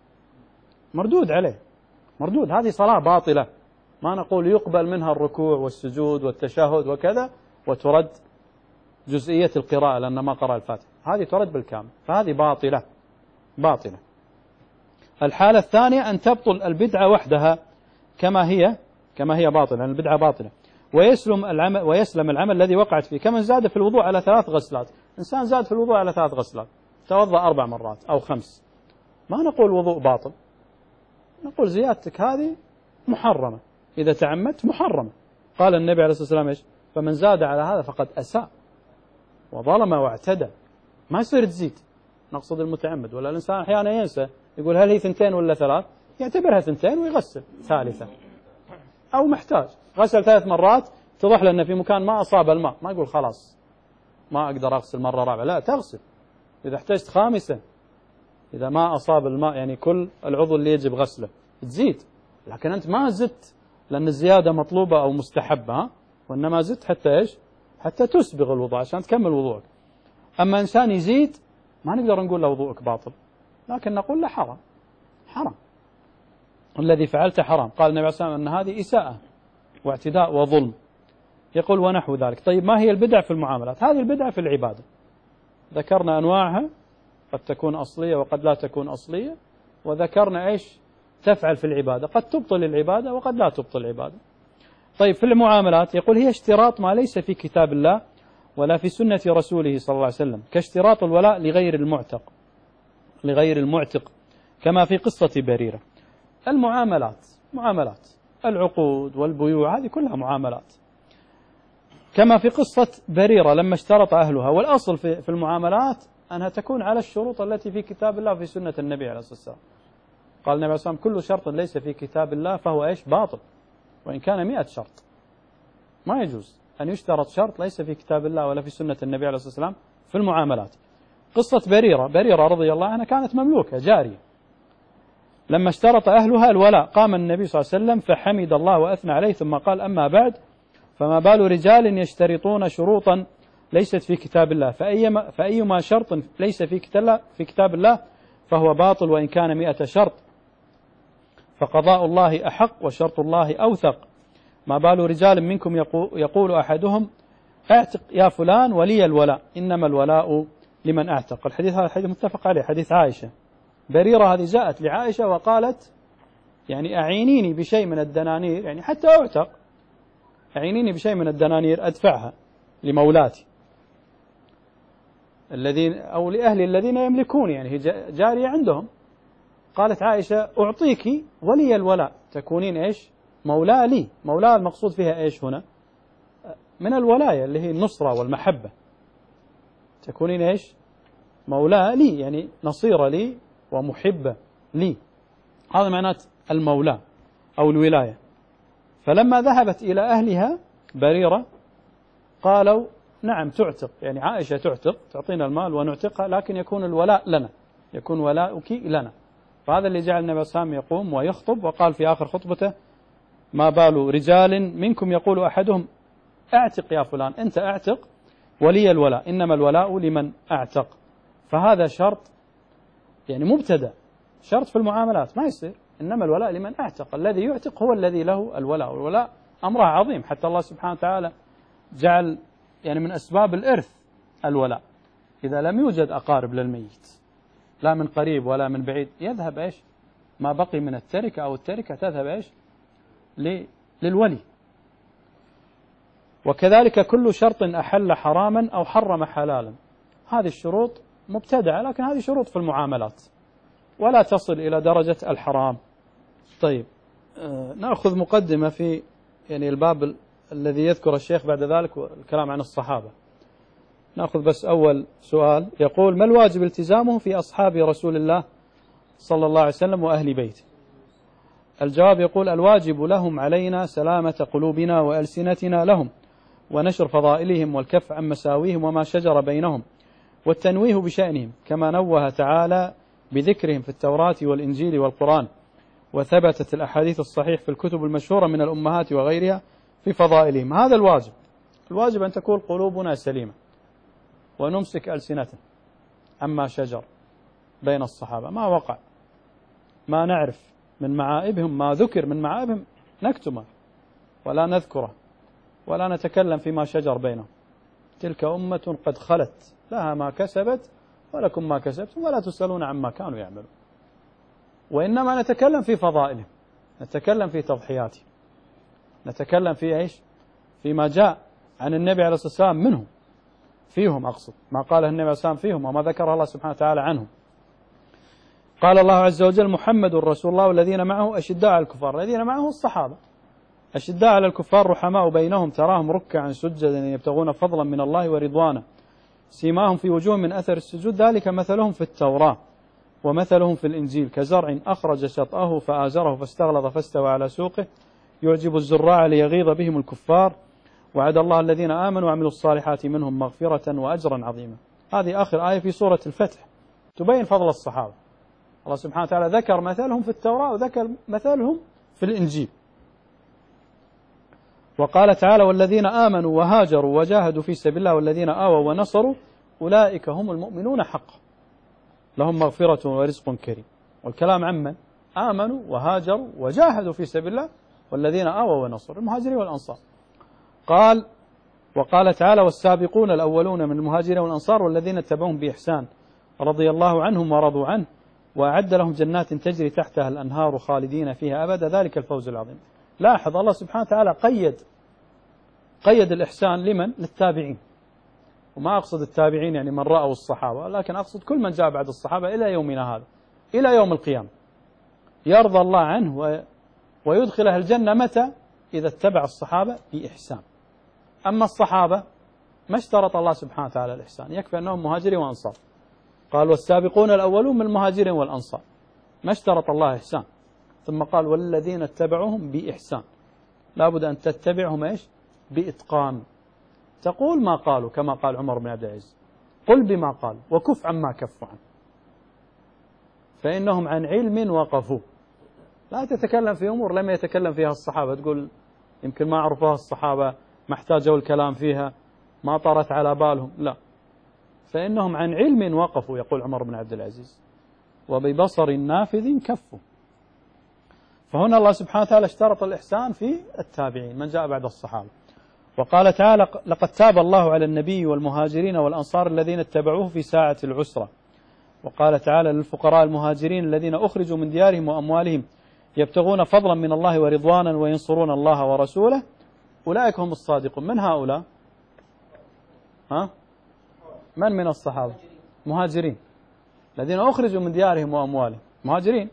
مردود عليه، مردود. هذه صلاة باطلة. ما نقول يقبل منها الركوع والسجود والتشهد وكذا وترد جزئية القراءة لأن ما قرأ الفاتحة، هذه ترد بالكامل، فهذه باطلة. الحالة الثانية أن تبطل البدعة وحدها كما هي باطلة، لأن البدعة باطلة، ويسلم العمل الذي وقعت فيه، كمن زاد في الوضوء على 3 غسلات. إنسان زاد في الوضوء على 3 غسلات، توضأ 4 مرات أو 5، ما نقول وضوء باطل، نقول زيادتك هذه محرمة، إذا تعمدت محرمة. قال النبي عليه الصلاة والسلام إيش؟ فمن زاد على هذا فقد أساء وظلم واعتدى. ما يصير تزيد، نقصد المتعمد. ولا الإنسان أحيانا ينسى، يقول هل هي 2 ولا 3، يعتبرها 2 ويغسل 3، أو محتاج غسل 3 مرات اتضح له في مكان ما أصاب الماء، ما يقول خلاص ما أقدر أغسل مرة رابعة، لا، تغسل إذا احتجت 5، إذا ما أصاب الماء يعني كل العضو اللي يجب غسله تزيد، لكن أنت ما زدت لأن الزيادة مطلوبة أو مستحبة، وإنما زدت حتى إيش؟ حتى تسبغ الوضوء عشان تكمل وضوءك. أما إنسان يزيد ما نقدر نقول له وضوءك باطل، لكن نقول له حرام، الذي فعلته حرام. قال النبي صلى الله عليه وسلم أن هذه إساءة واعتداء وظلم. يقول ونحو ذلك. طيب، ما هي البدع في المعاملات؟ هذه البدع في العبادة ذكرنا أنواعها، قد تكون أصلية وقد لا تكون أصلية، وذكرنا إيش تفعل في العبادة، قد تبطل العبادة وقد لا تبطل العبادة. طيب، في المعاملات يقول هي اشتراط ما ليس في كتاب الله ولا في سنة رسوله صلى الله عليه وسلم، كاشتراط الولاء لغير المعتق كما في قصة بريرة. معاملات العقود والبيوع هذه كلها معاملات. كما في قصة بريرة لما اشترط أهلها. والأصل في المعاملات أنها تكون على الشروط التي في كتاب الله وفي سنة النبي عليه الصلاة والسلام. قال النبي عليه الصلاة والسلام: كل شرط ليس في كتاب الله فهو إيش؟ باطل، وإن كان 100 شرط. ما يجوز أن يشترط شرط ليس في كتاب الله ولا في سنة النبي عليه الصلاة والسلام في المعاملات. قصة بريرة رضي الله عنها كانت مملوكة جارية، لما اشترط أهلها الولاء قام النبي صلى الله عليه وسلم فحمد الله وأثنى عليه، ثم قال: أما بعد، فما بال رجال يشترطون شروطا ليست في كتاب الله، فأيما شرط ليس في كتاب الله فهو باطل وإن كان 100 شرط، فقضاء الله أحق وشرط الله أوثق. ما بال رجال منكم يقول أحدهم: اعتق يا فلان ولي الولاء، إنما الولاء لمن اعتق. الحديث هذا حديث متفق عليه، حديث عائشة. بريرة هذه جاءت لعائشة وقالت: يعني أعينيني بشيء من الدنانير، يعني حتى أعتق، أعينيني بشيء من الدنانير أدفعها لمولاتي الذين أو لأهلي الذين يملكون، يعني هي جارية عندهم. قالت عائشة: أعطيك ولي الولاء، تكونين إيش؟ مولاة لي. مولاة المقصود فيها إيش هنا؟ من الولاية اللي هي النصرة والمحبة، تكونين إيش؟ مولاة لي، يعني نصيرة لي ومحبة لي، هذا معنات المولاة أو الولاية. فلما ذهبت إلى أهلها بريرة قالوا: نعم تعتق، يعني عائشة تعتق، تعطينا المال ونعتقها، لكن يكون الولاء لنا، يكون ولاؤك لنا. فهذا اللي جعل النبي صلى الله عليه وسلم يقوم ويخطب، وقال في آخر خطبته: ما بال رجال منكم يقول أحدهم: اعتق يا فلان، أنت اعتق ولي الولاء، إنما الولاء لمن اعتق. فهذا شرط يعني مبتدأ، شرط في المعاملات ما يصير، إنما الولاء لمن اعتق، الذي يعتق هو الذي له الولاء. والولاء أمره عظيم، حتى الله سبحانه وتعالى جعل يعني من أسباب الإرث الولاء. إذا لم يوجد أقارب للميت لا من قريب ولا من بعيد، يذهب إيش؟ ما بقي من التركة أو التركة تذهب إيش؟ للولي. وكذلك كل شرط أحل حراما أو حرم حلالا، هذه الشروط مبتدعة، لكن هذه شروط في المعاملات ولا تصل إلى درجة الحرام. طيب، نأخذ مقدمة في يعني الباب الذي يذكر الشيخ بعد ذلك والكلام عن الصحابة. نأخذ بس أول سؤال، يقول: ما الواجب التزامه في أصحاب رسول الله صلى الله عليه وسلم وأهل بيته؟ الجواب يقول: الواجب لهم علينا سلامة قلوبنا وألسنتنا لهم، ونشر فضائلهم والكف عن مساويهم وما شجر بينهم، والتنويه بشأنهم، كما نوه تعالى بذكرهم في التوراة والإنجيل والقرآن، وثبتت الأحاديث الصحيح في الكتب المشهورة من الأمهات وغيرها في فضائلهم. هذا الواجب. الواجب أن تكون قلوبنا سليمة، ونمسك ألسنتنا عما شجر بين الصحابة، ما وقع، ما نعرف من معائبهم، ما ذكر من معائبهم نكتمه ولا نذكره ولا نتكلم فيما شجر بينهم. تلك أمة قد خلت لها ما كسبت ولكم ما كسبتم ولا تسألون عما كانوا يعملون. وإنما نتكلم في فضائلهم، نتكلم في تضحياتهم، نتكلم في إيش؟ فيما جاء عن النبي عليه الصلاة والسلام منهم، فيهم أقصد، ما قاله النبي عليه الصلاة والسلام فيهم وما ذكر الله سبحانه وتعالى عنهم. قال الله عز وجل: محمد رسول الله والذين معه أشداء على الكفار. الذين معه الصحابة، أشداء على الكفار رحماء بينهم، تراهم ركعا سجدا يبتغون فضلا من الله ورضوانا، سيماهم في وجوه من أثر السجود، ذلك مثلهم في التوراة ومثلهم في الإنجيل، كزرع أخرج شطأه فآزره فاستغلظ فاستوى على سوقه يعجب الزراع ليغيظ بهم الكفار، وعد الله الذين آمنوا وعملوا الصالحات منهم مغفرة وأجرا عظيما. هذه آخر آية في سورة الفتح تبين فضل الصحابة. الله سبحانه وتعالى ذكر مثلهم في التوراة وذكر مثلهم في الإنجيل. وقال تعالى: والذين آمنوا وهاجروا وجاهدوا في سبيل الله والذين آووا ونصروا أولئك هم المؤمنون حقا لهم مغفرة ورزق كريم. والكلام عمن آمنوا وهاجروا وجاهدوا في سبيل الله والذين آووا ونصروا، المهاجرين والأنصار. قال: وقال تعالى: والسابقون الأولون من المهاجرين والأنصار والذين اتبعوهم بإحسان رضي الله عنهم ورضوا عنه وأعد لهم جنات تجري تحتها الأنهار خالدين فيها أبدا ذلك الفوز العظيم. لاحظ الله سبحانه وتعالى قيد الإحسان لمن؟ للتابعين. وما أقصد التابعين يعني من رأوا الصحابة، لكن أقصد كل من جاء بعد الصحابة إلى يومنا هذا، إلى يوم القيامة، يرضى الله عنه ويدخله الجنة. متى؟ إذا اتبع الصحابة بإحسان. أما الصحابة ما اشترط الله سبحانه وتعالى الإحسان، يكفي أنهم مهاجرين وأنصار. قال والسابقون الأولون من المهاجرين والأنصار، ما اشترط الله إحسان. ثم قال والذين اتبعوهم بإحسان، لابد أن تتبعهم إيش؟ بإتقان. تقول ما قالوا كما قال عمر بن عبد العزيز، قل بما قال وكف عما كفوا عنه، فإنهم عن علم وقفوا. لا تتكلم في أمور لم يتكلم فيها الصحابة، تقول يمكن ما عرفوها الصحابة، ما احتاجوا الكلام فيها، ما طرت على بالهم. لا، فإنهم عن علم وقفوا، يقول عمر بن عبد العزيز، وببصر نافذ كفوا. فهنا الله سبحانه وتعالى اشترط الإحسان في التابعين من جاء بعد الصحابة. وقال تعالى لقد تاب الله على النبي والمهاجرين والأنصار الذين اتبعوه في ساعة العسرة. وقال تعالى للفقراء المهاجرين الذين أخرجوا من ديارهم وأموالهم يبتغون فضلا من الله ورضوانا وينصرون الله ورسوله أولئك هم الصادقون. من هؤلاء؟ من الصحابة؟ مهاجرين الذين أخرجوا من ديارهم وأموالهم، مهاجرين.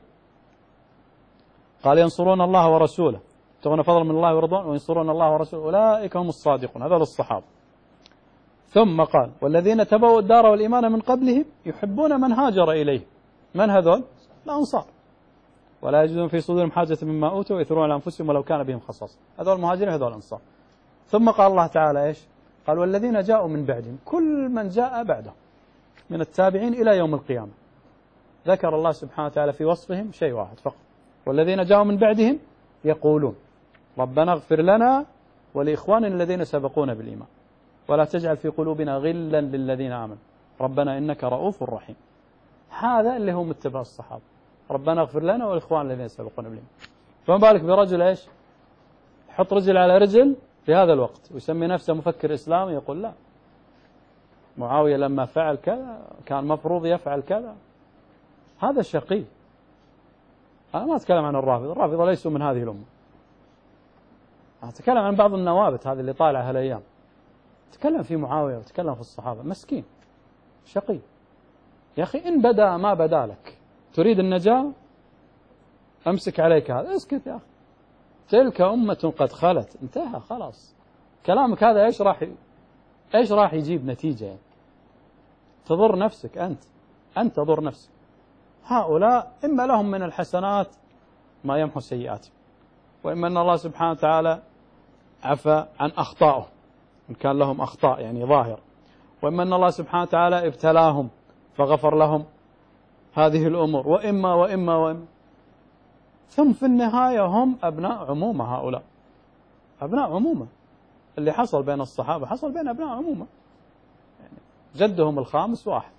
قال ينصرون الله ورسوله، يبتغون فضلا من الله ورضوانا وينصرون الله ورسوله أولئك هم الصادقون، هذول الصحابة. ثم قال والذين تبوأوا الدار والإيمان من قبلهم يحبون من هاجر إليه. من هذول؟ الأنصار. ولا يجدون في صدورهم حاجة مما أوتوا ويؤثرون على أنفسهم ولو كان بهم خصاصة. هذول المهاجرين، هذول الأنصار. ثم قال الله تعالى إيش؟ قال والذين جاءوا من بعدهم، كل من جاء بعده من التابعين إلى يوم القيامة. ذكر الله سبحانه وتعالى في وصفهم شيء واحد فقط، والذين جاءوا من بعدهم يقولون ربنا اغفر لنا ولإخواننا الذين سبقونا بالإيمان ولا تجعل في قلوبنا غلا للذين آمنوا ربنا إنك رؤوف رحيم. هذا اللي هو متبع الصحابة، ربنا اغفر لنا والإخوان الذين سبقونا بالإيمان. فما بالك برجل إيش؟ يحط رجل على رجل في هذا الوقت ويسمي نفسه مفكر إسلامي، يقول لا، معاوية لما فعل كذا كان مفروض يفعل كذا. هذا شقي. أنا ما أتكلم عن الرافضة، الرافضة ليسوا من هذه الأمة. أتكلم عن بعض النوابت هذه اللي طالعة هالأيام، تكلم في معاوية وتكلم في الصحابة، مسكين شقي. يا أخي إن بدا ما بدا لك، تريد النجاة أمسك عليك هذا، اسكت يا أخي، تلك أمة قد خلت، انتهى خلاص. كلامك هذا إيش راح يجيب نتيجة يعني؟ تضر نفسك أنت تضر نفسك. هؤلاء إما لهم من الحسنات ما يمحو سيئاتهم، وإما أن الله سبحانه وتعالى عفى عن أخطائهم إن كان لهم أخطاء يعني ظاهر، وإما أن الله سبحانه وتعالى ابتلاهم فغفر لهم هذه الأمور، وإما ثم في النهاية هم أبناء عمومة. هؤلاء أبناء عمومة. اللي حصل بين الصحابة حصل بين أبناء عمومة، يعني جدهم الخامس واحد.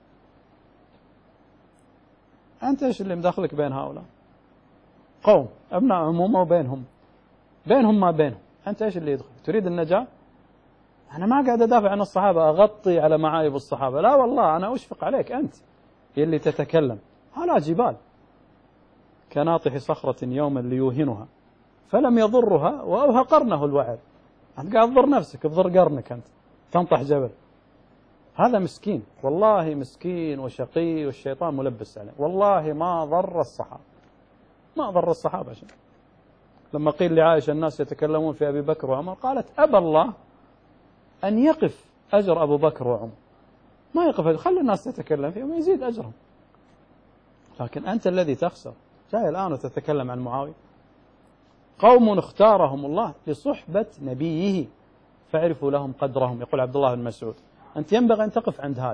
أنت إيش اللي مدخلك بين هؤلاء؟ قوم أبناء عمومة وبينهم ما بينهم، أنت إيش اللي يدخل؟ تريد النجاة؟ أنا ما قاعد أدافع عن الصحابة أغطي على معايب الصحابة، لا والله أنا أشفق عليك أنت اللي تتكلم. هؤلاء جبال كناطح صخرة يوما ليوهنها فلم يضرها وأوهى قرنه الوعد. أنت قاعد تضر نفسك، تضر قرنك، أنت تنطح جبل. هذا مسكين، والله مسكين وشقي والشيطان ملبس عليه. والله ما ضر الصحابة شيء. لما قيل لعائشة الناس يتكلمون في أبي بكر وعمر قالت أبى الله أن يقف أجر أبو بكر وعمر، ما يقف، خلي الناس تتكلم فيهم ويزيد أجرهم. لكن أنت الذي تخسر، جاي الآن وتتكلم عن معاوية. قوم اختارهم الله لصحبة نبيه فاعرفوا لهم قدرهم، يقول عبد الله بن مسعود. أنت ينبغي أن تقف عند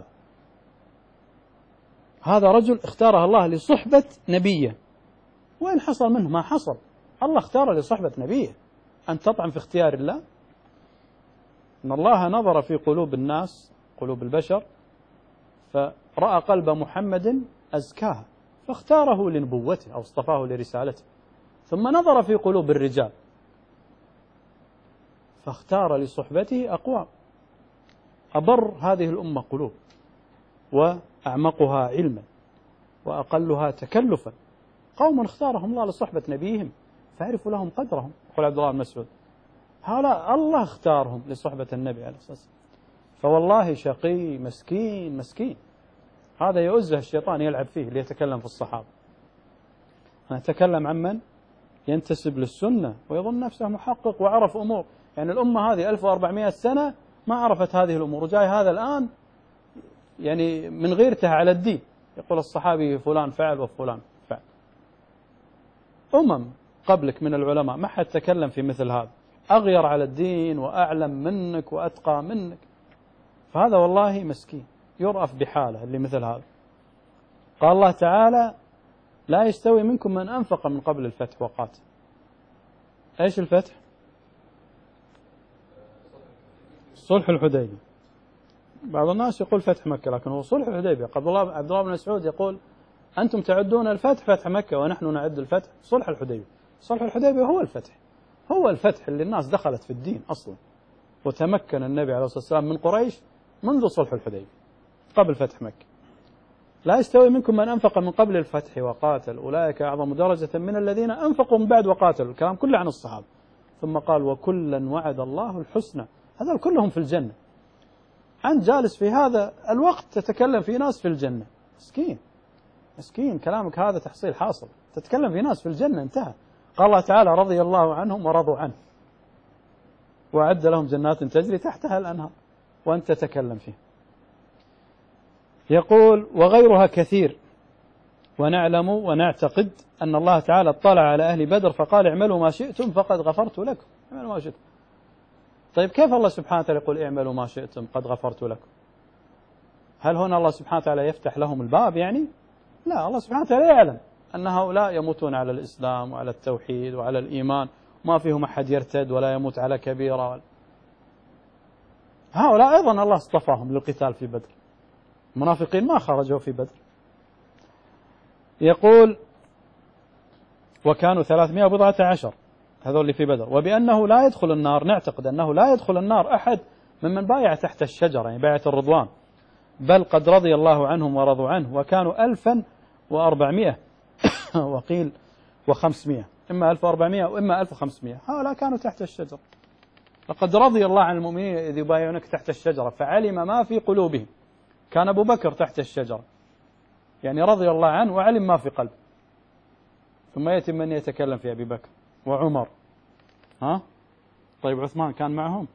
هذا رجل اختاره الله لصحبة نبيه، وإن حصل منه ما حصل، الله اختاره لصحبة نبيه. أن تطعن في اختيار الله؟ إن الله نظر في قلوب الناس، قلوب البشر، فرأى قلب محمد أزكاها فاختاره لنبوته أو اصطفاه لرسالته. ثم نظر في قلوب الرجال فاختار لصحبته أقوام أبر هذه الأمة قلوب، وأعمقها علما، وأقلها تكلفا. قوم اختارهم الله لصحبة نبيهم فاعرفوا لهم قدرهم، يقول عبد الله بن مسعود. هؤلاء الله اختارهم لصحبة النبي عليه الصلاة والسلام. فوالله شقي مسكين. هذا يؤزه الشيطان يلعب فيه ليتكلم في الصحابة. نتكلم عن من ينتسب للسنة ويظن نفسه محقق وعرف أمور. يعني الأمة هذه 1400 سنة ما عرفت هذه الأمور، وجاي هذا الآن يعني من غيرته على الدين يقول الصحابي فلان فعل وفلان فعل. أمم قبلك من العلماء ما حد تكلم في مثل هذا، أغير على الدين وأعلم منك وأتقى منك. فهذا والله مسكين يرأف بحاله اللي مثل هذا. قال الله تعالى لا يستوي منكم من أنفق من قبل الفتح وقاتل. إيش الفتح؟ صلح الحديبية. بعض الناس يقول فتح مكة، لكن هو صلح الحديبية. عبد الله بن مسعود يقول أنتم تعدون الفتح فتح مكة ونحن نعد الفتح صلح الحديبية. صلح الحديبية هو الفتح، هو الفتح اللي الناس دخلت في الدين أصلا، وتمكن النبي عليه الصلاة والسلام من قريش منذ صلح الحديبية قبل فتح مكة. لا يستوي منكم من أنفق من قبل الفتح وقاتل أولئك أعظم درجة من الذين أنفقوا من بعد وقاتلوا. الكلام كله عن الصحابة. ثم قال وكلا وعد الله الحسنى. هذول كلهم في الجنة. أنت جالس في هذا الوقت تتكلم في ناس في الجنة. مسكين مسكين، كلامك هذا تحصيل حاصل، تتكلم في ناس في الجنة. انتهى. قال الله تعالى رضي الله عنهم ورضوا عنه وأعد لهم جنات تجري تحتها الأنهار، وأنت تتكلم فيه. يقول وغيرها كثير، ونعلم ونعتقد أن الله تعالى اطلع على أهل بدر فقال اعملوا ما شئتم فقد غفرت لكم. اعملوا ما شئتم. طيب كيف الله سبحانه وتعالى يقول اعملوا ما شئتم قد غفرت لكم؟ هل هنا الله سبحانه وتعالى يفتح لهم الباب يعني؟ لا، الله سبحانه وتعالى يعلم أن هؤلاء يموتون على الإسلام وعلى التوحيد وعلى الإيمان، ما فيهم أحد يرتد ولا يموت على كبيرة. هؤلاء أيضا الله اصطفاهم للقتال في بدر. المنافقين ما خرجوا في بدر. يقول وكانوا 310 هذول اللي في بدر. وبأنه لا يدخل النار، نعتقد أنه لا يدخل النار أحد ممن بايع تحت الشجرة، يعني بايعة الرضوان، بل قد رضي الله عنهم ورضوا عنه. وكانوا 1400 وقيل و500، إما 1400 وإما 1500. هؤلاء كانوا تحت الشجرة. لقد رضي الله عن المؤمنين إذ يبايعونك تحت الشجرة فعلم ما في قلوبهم. كان أبو بكر تحت الشجرة، يعني رضي الله عنه وعلم ما في قلبه. ثم يأتي من يتكلم في أبي بكر وعمر. طيب عثمان كان معهم؟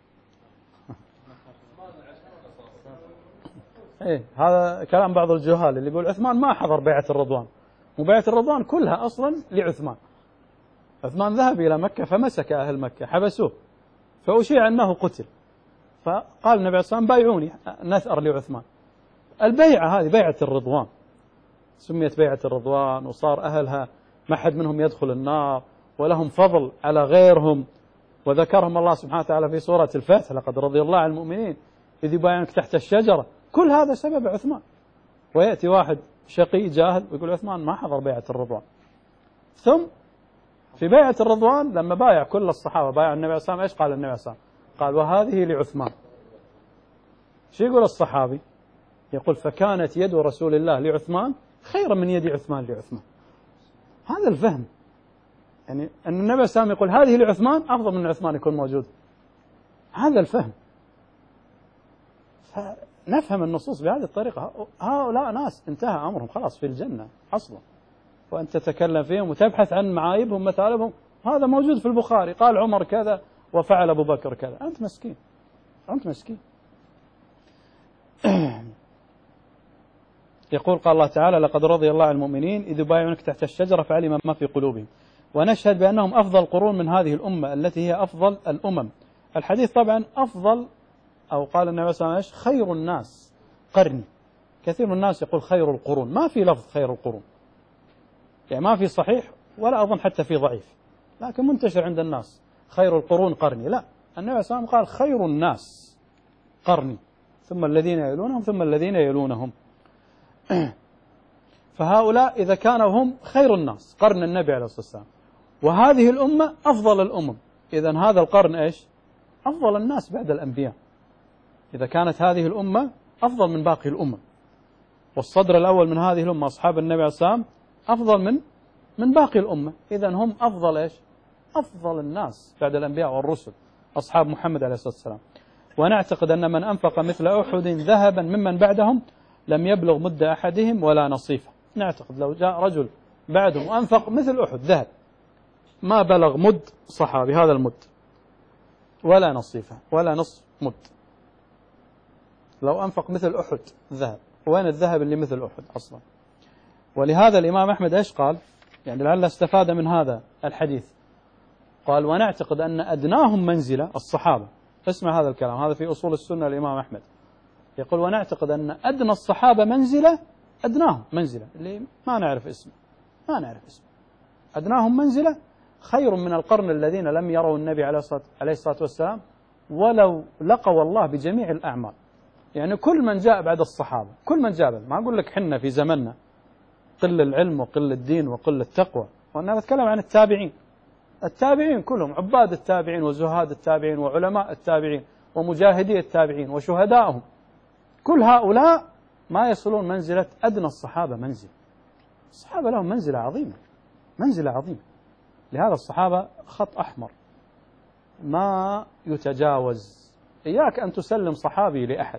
إيه، هذا كلام بعض الجهال اللي يقول عثمان ما حضر بيعة الرضوان، وبيعة الرضوان كلها أصلا لعثمان. عثمان ذهب إلى مكة فمسك أهل مكة حبسوه، فأشيع أنه قتل، فقال النبي صلى الله عليه وسلم بايعوني نثأر لعثمان. البيعة هذه بيعة الرضوان، سميت بيعة الرضوان، وصار أهلها ما حد منهم يدخل النار ولهم فضل على غيرهم. وذكرهم الله سبحانه وتعالى في سورة الفتح لقد رضي الله عن المؤمنين إذ يبايعونك تحت الشجرة. كل هذا سبب عثمان. ويأتي واحد شقي جاهل ويقول عثمان ما حضر بيعة الرضوان. ثم في بيعة الرضوان لما بايع كل الصحابة بايع النبي صلى الله عليه وسلم، ايش قال النبي صلى الله عليه وسلم؟ قال وهذه لعثمان. شو يقول الصحابي؟ يقول فكانت يد رسول الله لعثمان خيرا من يد عثمان لعثمان. هذا الفهم، يعني أن النبي صلى الله عليه وسلم يقول هذه لعثمان أفضل من عثمان يكون موجود. هذا الفهم. فنفهم النصوص بهذه الطريقة. هؤلاء ناس انتهى أمرهم خلاص في الجنة أصلا، وأنت تتكلم فيهم وتبحث عن معايبهم ومثالبهم. هذا موجود في البخاري، قال عمر كذا وفعل أبو بكر كذا. أنت مسكين، أنت مسكين. يقول قال الله تعالى لقد رضي الله عن المؤمنين إذ يبايعونك تحت الشجرة فعلم ما في قلوبهم. ونشهد بأنهم أفضل قرون من هذه الأمة التي هي أفضل الأمم. الحديث طبعا أفضل، أو قال النبي صلى الله عليه وسلم خير الناس قرني. كثير من الناس يقول خير القرون، ما في لفظ خير القرون، يعني ما في صحيح ولا أظن حتى في ضعيف، لكن منتشر عند الناس خير القرون قرني. لا، النبي صلى الله عليه وسلم قال خير الناس قرني ثم الذين يلونهم ثم الذين يلونهم. فهؤلاء إذا كانوا هم خير الناس قرن النبي عليه الصلاة والسلام، وهذه الأمة أفضل الأمم، إذن هذا القرن إيش؟ أفضل الناس بعد الأنبياء. إذا كانت هذه الأمة أفضل من باقي الأمم، والصدر الأول من هذه الأمة أصحاب النبي عليه الصلاة والسلام أفضل من باقي الأمة، إذن هم أفضل إيش؟ أفضل الناس بعد الأنبياء والرسل أصحاب محمد عليه الصلاة والسلام. ونعتقد أن من أنفق مثل أحد ذهبا ممن بعدهم لم يبلغ مد أحدهم ولا نصيفه. نعتقد لو جاء رجل بعدهم وأنفق مثل أحد ذهب ما بلغ مد صحابي، هذا المد. ولا نصيفة ولا نصف مد. لو أنفق مثل أحد ذهب، وين الذهب اللي مثل أحد أصلا؟ ولهذا الإمام أحمد إيش قال؟ يعني لعل استفاد من هذا الحديث، قال ونعتقد أن أدناهم منزلة الصحابة. اسمع هذا الكلام، هذا في أصول السنة الإمام أحمد يقول ونعتقد أن أدنى الصحابة منزلة، أدناهم منزلة اللي ما نعرف اسمه، أدناهم منزلة خير من القرن الذين لم يروا النبي عليه الصلاة والسلام ولو لقوا الله بجميع الأعمال. يعني كل من جاء بعد الصحابة، كل من جاء بعد، ما أقول لك حنا في زمننا قل العلم وقل الدين وقل التقوى، وأنا أتكلم عن التابعين. التابعين كلهم عباد التابعين وزهاد التابعين وعلماء التابعين ومجاهدي التابعين وشهدائهم، كل هؤلاء ما يصلون منزلة أدنى الصحابة منزل. الصحابة لهم منزلة عظيمة، منزلة عظيمة. لهذا الصحابة خط أحمر ما يتجاوز. إياك أن تسلم صحابي لأحد،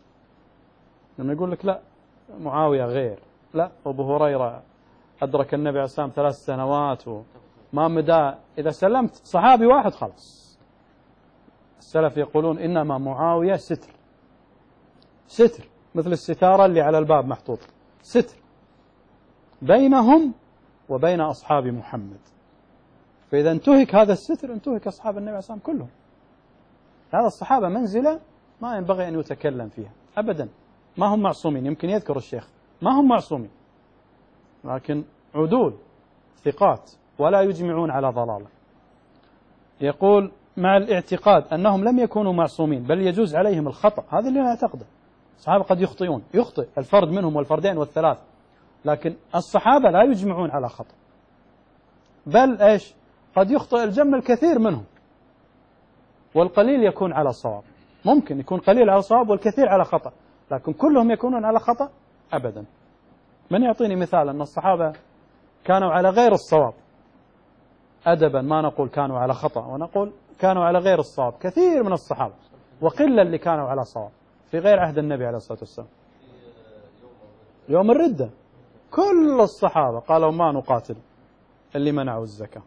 لما يقول لك لا معاوية غير، لا أبو هريرة أدرك النبي عليه الصلاة والسلام 3 سنوات وما مدى. إذا سلمت صحابي واحد خلاص. السلف يقولون إنما معاوية ستر، ستر مثل الستارة اللي على الباب محطوط، ستر بينهم وبين أصحاب محمد. فإذا انتهك هذا الستر انتهك أصحاب النبي عليه الصلاة والسلام كلهم. هذا الصحابة منزلة ما ينبغي أن يتكلم فيها أبدا. ما هم معصومين، يمكن يذكر الشيخ ما هم معصومين، لكن عدول ثقات ولا يجمعون على ضلالة. يقول مع الاعتقاد أنهم لم يكونوا معصومين بل يجوز عليهم الخطأ، هذا اللي نعتقده. الصحابة قد يخطئون، يخطئ الفرد منهم والفردين والثلاث، لكن الصحابة لا يجمعون على خطأ، بل إيش قد يخطئ الجم الكثير منهم والقليل يكون على صواب. ممكن يكون قليل على صواب والكثير على خطأ، لكن كلهم يكونون على خطأ أبدا. من يعطيني مثال أن الصحابة كانوا على غير الصواب أدبا؟ ما نقول كانوا على خطأ، ونقول كانوا على غير الصواب. كثير من الصحابة وقلة اللي كانوا على صواب في غير عهد النبي عليه الصلاة والسلام. يوم الردة كل الصحابة قالوا ما نقاتل اللي منعوا الزكاة.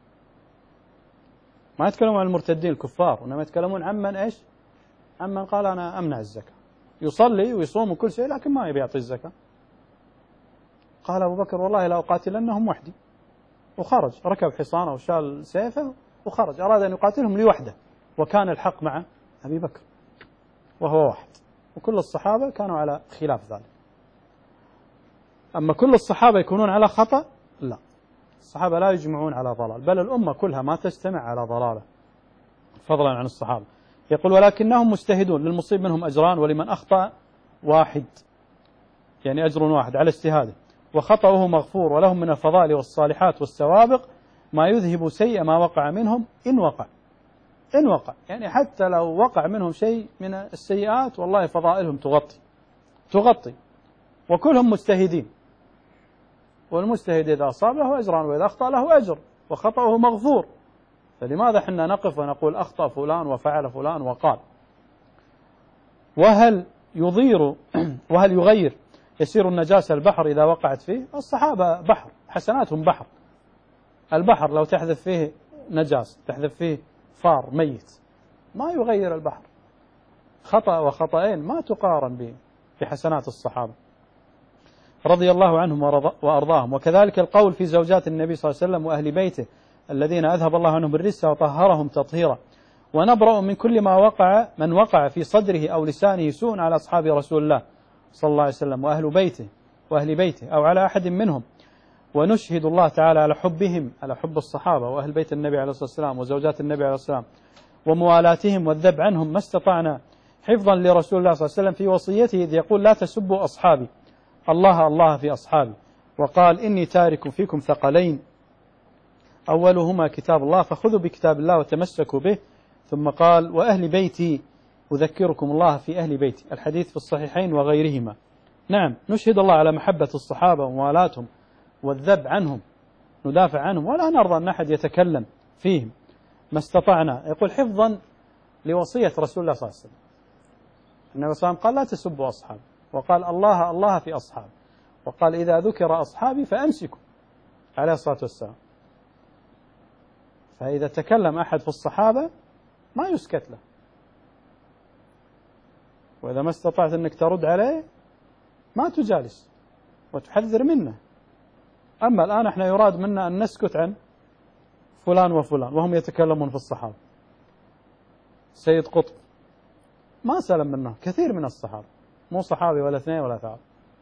ما يتكلمون عن المرتدين الكفار، وإنما يتكلمون عمن إيش؟ عمن قال أنا أمنع الزكاة، يصلي ويصوم وكل شيء لكن ما يبي يعطي الزكاة. قال أبو بكر والله لا أقاتلنهم وحدي، وخرج ركب حصانه وشال سيفه وخرج، أراد أن يقاتلهم لوحده، وكان الحق مع أبي بكر وهو واحد، وكل الصحابة كانوا على خلاف ذلك. أما كل الصحابة يكونون على خطأ؟ لا، الصحابة لا يجمعون على ضلال، بل الأمة كلها ما تجتمع على ضلالة فضلا عن الصحابة. يقول ولكنهم مجتهدون، للمصيب منهم أجران ولمن أخطأ واحد، يعني أجر واحد على اجتهاده، وخطأه مغفور، ولهم من الفضائل والصالحات والسوابق ما يذهب سيء ما وقع منهم إن وقع. إن وقع يعني حتى لو وقع منهم شيء من السيئات والله فضائلهم تغطي، وكلهم مجتهدين، والمجتهد إذا أصاب له أجران وإذا أخطأ له أجر وخطأه مغفور. فلماذا حنا نقف ونقول أخطأ فلان وفعل فلان وقال؟ وهل يغير يسير النجاسة البحر إذا وقعت فيه؟ الصحابة بحر، حسناتهم بحر. البحر لو تحذف فيه نجاسة، تحذف فيه فار ميت، ما يغير البحر. خطأ وخطأين ما تقارن بحسنات الصحابة رضي الله عنهم وأرضاهم. وكذلك القول في زوجات النبي صلى الله عليه وسلم وأهل بيته الذين أذهب الله عنهم الرجس وطهرهم تطهيرا. ونبرأ من كل من وقع في صدره أو لسانه سوء على أصحاب رسول الله صلى الله عليه وسلم وأهل بيته أو على أحد منهم، ونشهد الله تعالى على حبهم، على حب الصحابة وأهل بيت النبي عليه الصلاة والسلام وزوجات النبي عليه الصلاة والسلام، وموالاتهم والذب عنهم ما استطعنا، حفظا لرسول الله صلى الله عليه وسلم في وصيته إذ يقول لا تسبوا أصحابي، الله في أصحابي، وقال إني تارك فيكم ثقلين أولهما كتاب الله فخذوا بكتاب الله وتمسكوا به، ثم قال وأهل بيتي أذكركم الله في أهل بيتي، الحديث في الصحيحين وغيرهما. نعم نشهد الله على محبة الصحابة وموالاتهم والذب عنهم، ندافع عنهم ولا نرضى أن أحد يتكلم فيهم ما استطعنا. يقول حفظا لوصية رسول الله صلى الله عليه وسلم، النبي صلى الله عليه وسلم قال لا تسبوا أصحابي، وقال الله في أصحابي، وقال إذا ذكر أصحابي فأمسكوا عليه الصلاة والسلام. فإذا تكلم أحد في الصحابة ما يسكت له، وإذا ما استطعت أنك ترد عليه ما تجالس وتحذر منه. أما الآن احنا يراد منا أن نسكت عن فلان وفلان وهم يتكلمون في الصحابة. سيد قطب ما سلم منه كثير من الصحابة، مو صحابي ولا اثنين ولا ثلاثة.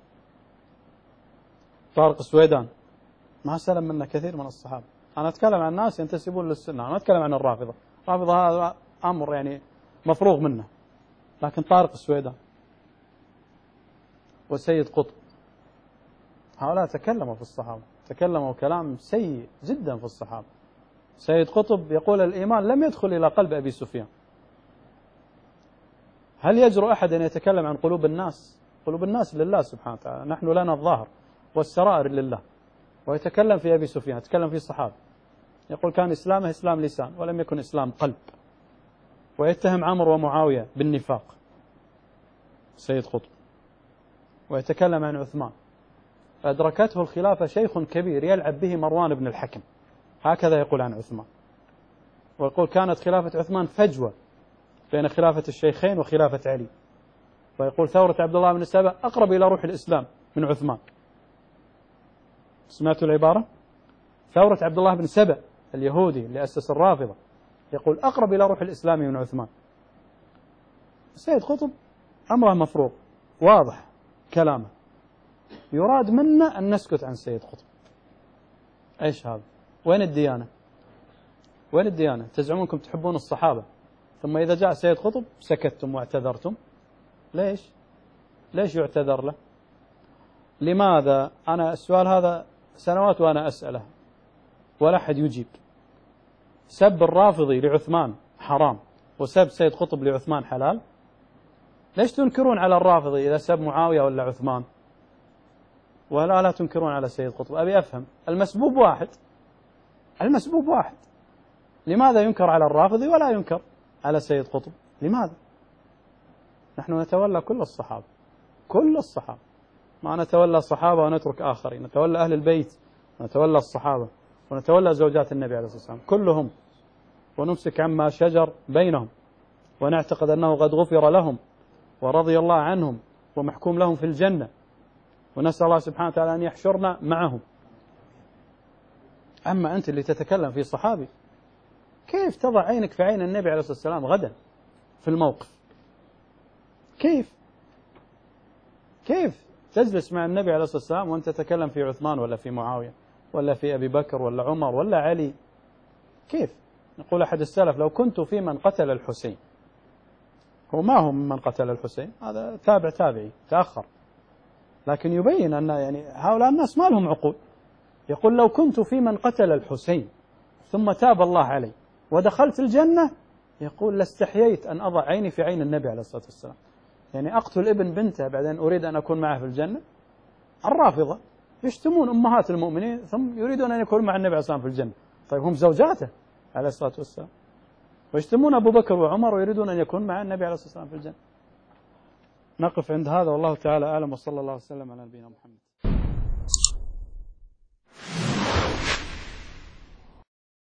طارق السويدان ما سلم منه كثير من الصحابة. أنا أتكلم عن الناس ينتسبون للسنة، أنا ما أتكلم عن الرافضة. الرافضة هذا أمر يعني مفروغ منه، لكن طارق السويدان وسيد قطب هؤلاء تكلموا في الصحابة، تكلموا كلام سيء جدا في الصحابة. سيد قطب يقول الإيمان لم يدخل إلى قلب أبي سفيان. هل يجرؤ أحد أن يتكلم عن قلوب الناس؟ قلوب الناس لله سبحانه وتعالى، نحن لنا الظاهر والسرائر لله. ويتكلم في أبي سفيان، يتكلم في الصحابة، يقول كان إسلامه إسلام لسان ولم يكن إسلام قلب. ويتهم عمرو ومعاوية بالنفاق سيد قطب. ويتكلم عن عثمان، أدركته الخلافة شيخ كبير يلعب به مروان بن الحكم، هكذا يقول عن عثمان. ويقول كانت خلافة عثمان فجوة بين خلافة الشيخين وخلافة علي. ويقول ثورة عبد الله بن سبأ أقرب إلى روح الإسلام من عثمان. سمعتوا العبارة؟ ثورة عبد الله بن سبأ اليهودي اللي أسس الرافضة يقول أقرب إلى روح الإسلام من عثمان. السيد قطب أمره مفروض واضح كلامه، يراد منا أن نسكت عن سيد قطب. إيش هذا؟ وين الديانة؟ وين الديانة؟ تزعمونكم تحبون الصحابة، ثم إذا جاء سيد قطب سكتتم واعتذرتم. ليش؟ ليش يعتذر له؟ لماذا؟ أنا السؤال هذا سنوات وأنا أسأله ولا أحد يجيب. سب الرافضي لعثمان حرام، وسب سيد قطب لعثمان حلال. ليش تنكرون على الرافضي إذا سب معاوية ولا عثمان، ولا لا تنكرون على سيد قطب؟ أبي أفهم. المسبوب واحد، المسبوب واحد، لماذا ينكر على الرافضي ولا ينكر على سيد قطب؟ لماذا؟ نحن نتولى كل الصحابة، كل الصحابة، ما نتولى الصحابة ونترك آخرين. نتولى أهل البيت، ونتولى الصحابة، ونتولى زوجات النبي عليه الصلاة والسلام كلهم، ونمسك عما شجر بينهم، ونعتقد أنه قد غفر لهم ورضي الله عنهم ومحكوم لهم في الجنة، ونسأل الله سبحانه وتعالى أن يحشرنا معهم. أما أنت اللي تتكلم في صحابي، كيف تضع عينك في عين النبي عليه الصلاة والسلام غدا في الموقف؟ كيف تجلس مع النبي عليه الصلاة والسلام وأنت تتكلم في عثمان ولا في معاوية ولا في أبي بكر ولا عمر ولا علي؟ كيف؟ يقول أحد السلف لو كنت في من قتل الحسين. هو ما هو من قتل الحسين، هذا تابعي تأخر، لكن يبين أن يعني هؤلاء الناس ما لهم عقول. يقول لو كنت في من قتل الحسين ثم تاب الله علي ودخلت الجنة، يقول لاستحييت أن أضع عيني في عين النبي عليه الصلاة والسلام. يعني أقتل ابن بنته بعدين أريد أن أكون معه في الجنة؟ الرافضة يشتمون أمهات المؤمنين ثم يريدون أن يكونوا مع النبي عليه الصلاة والسلام في الجنة. طيب هم زوجاته عليه الصلاة والسلام. ويشتمون أبو بكر وعمر ويريدون أن يكون مع النبي عليه الصلاة والسلام في الجنة. نقف عند هذا والله تعالى أعلم، وصلى الله وسلم على نبينا محمد.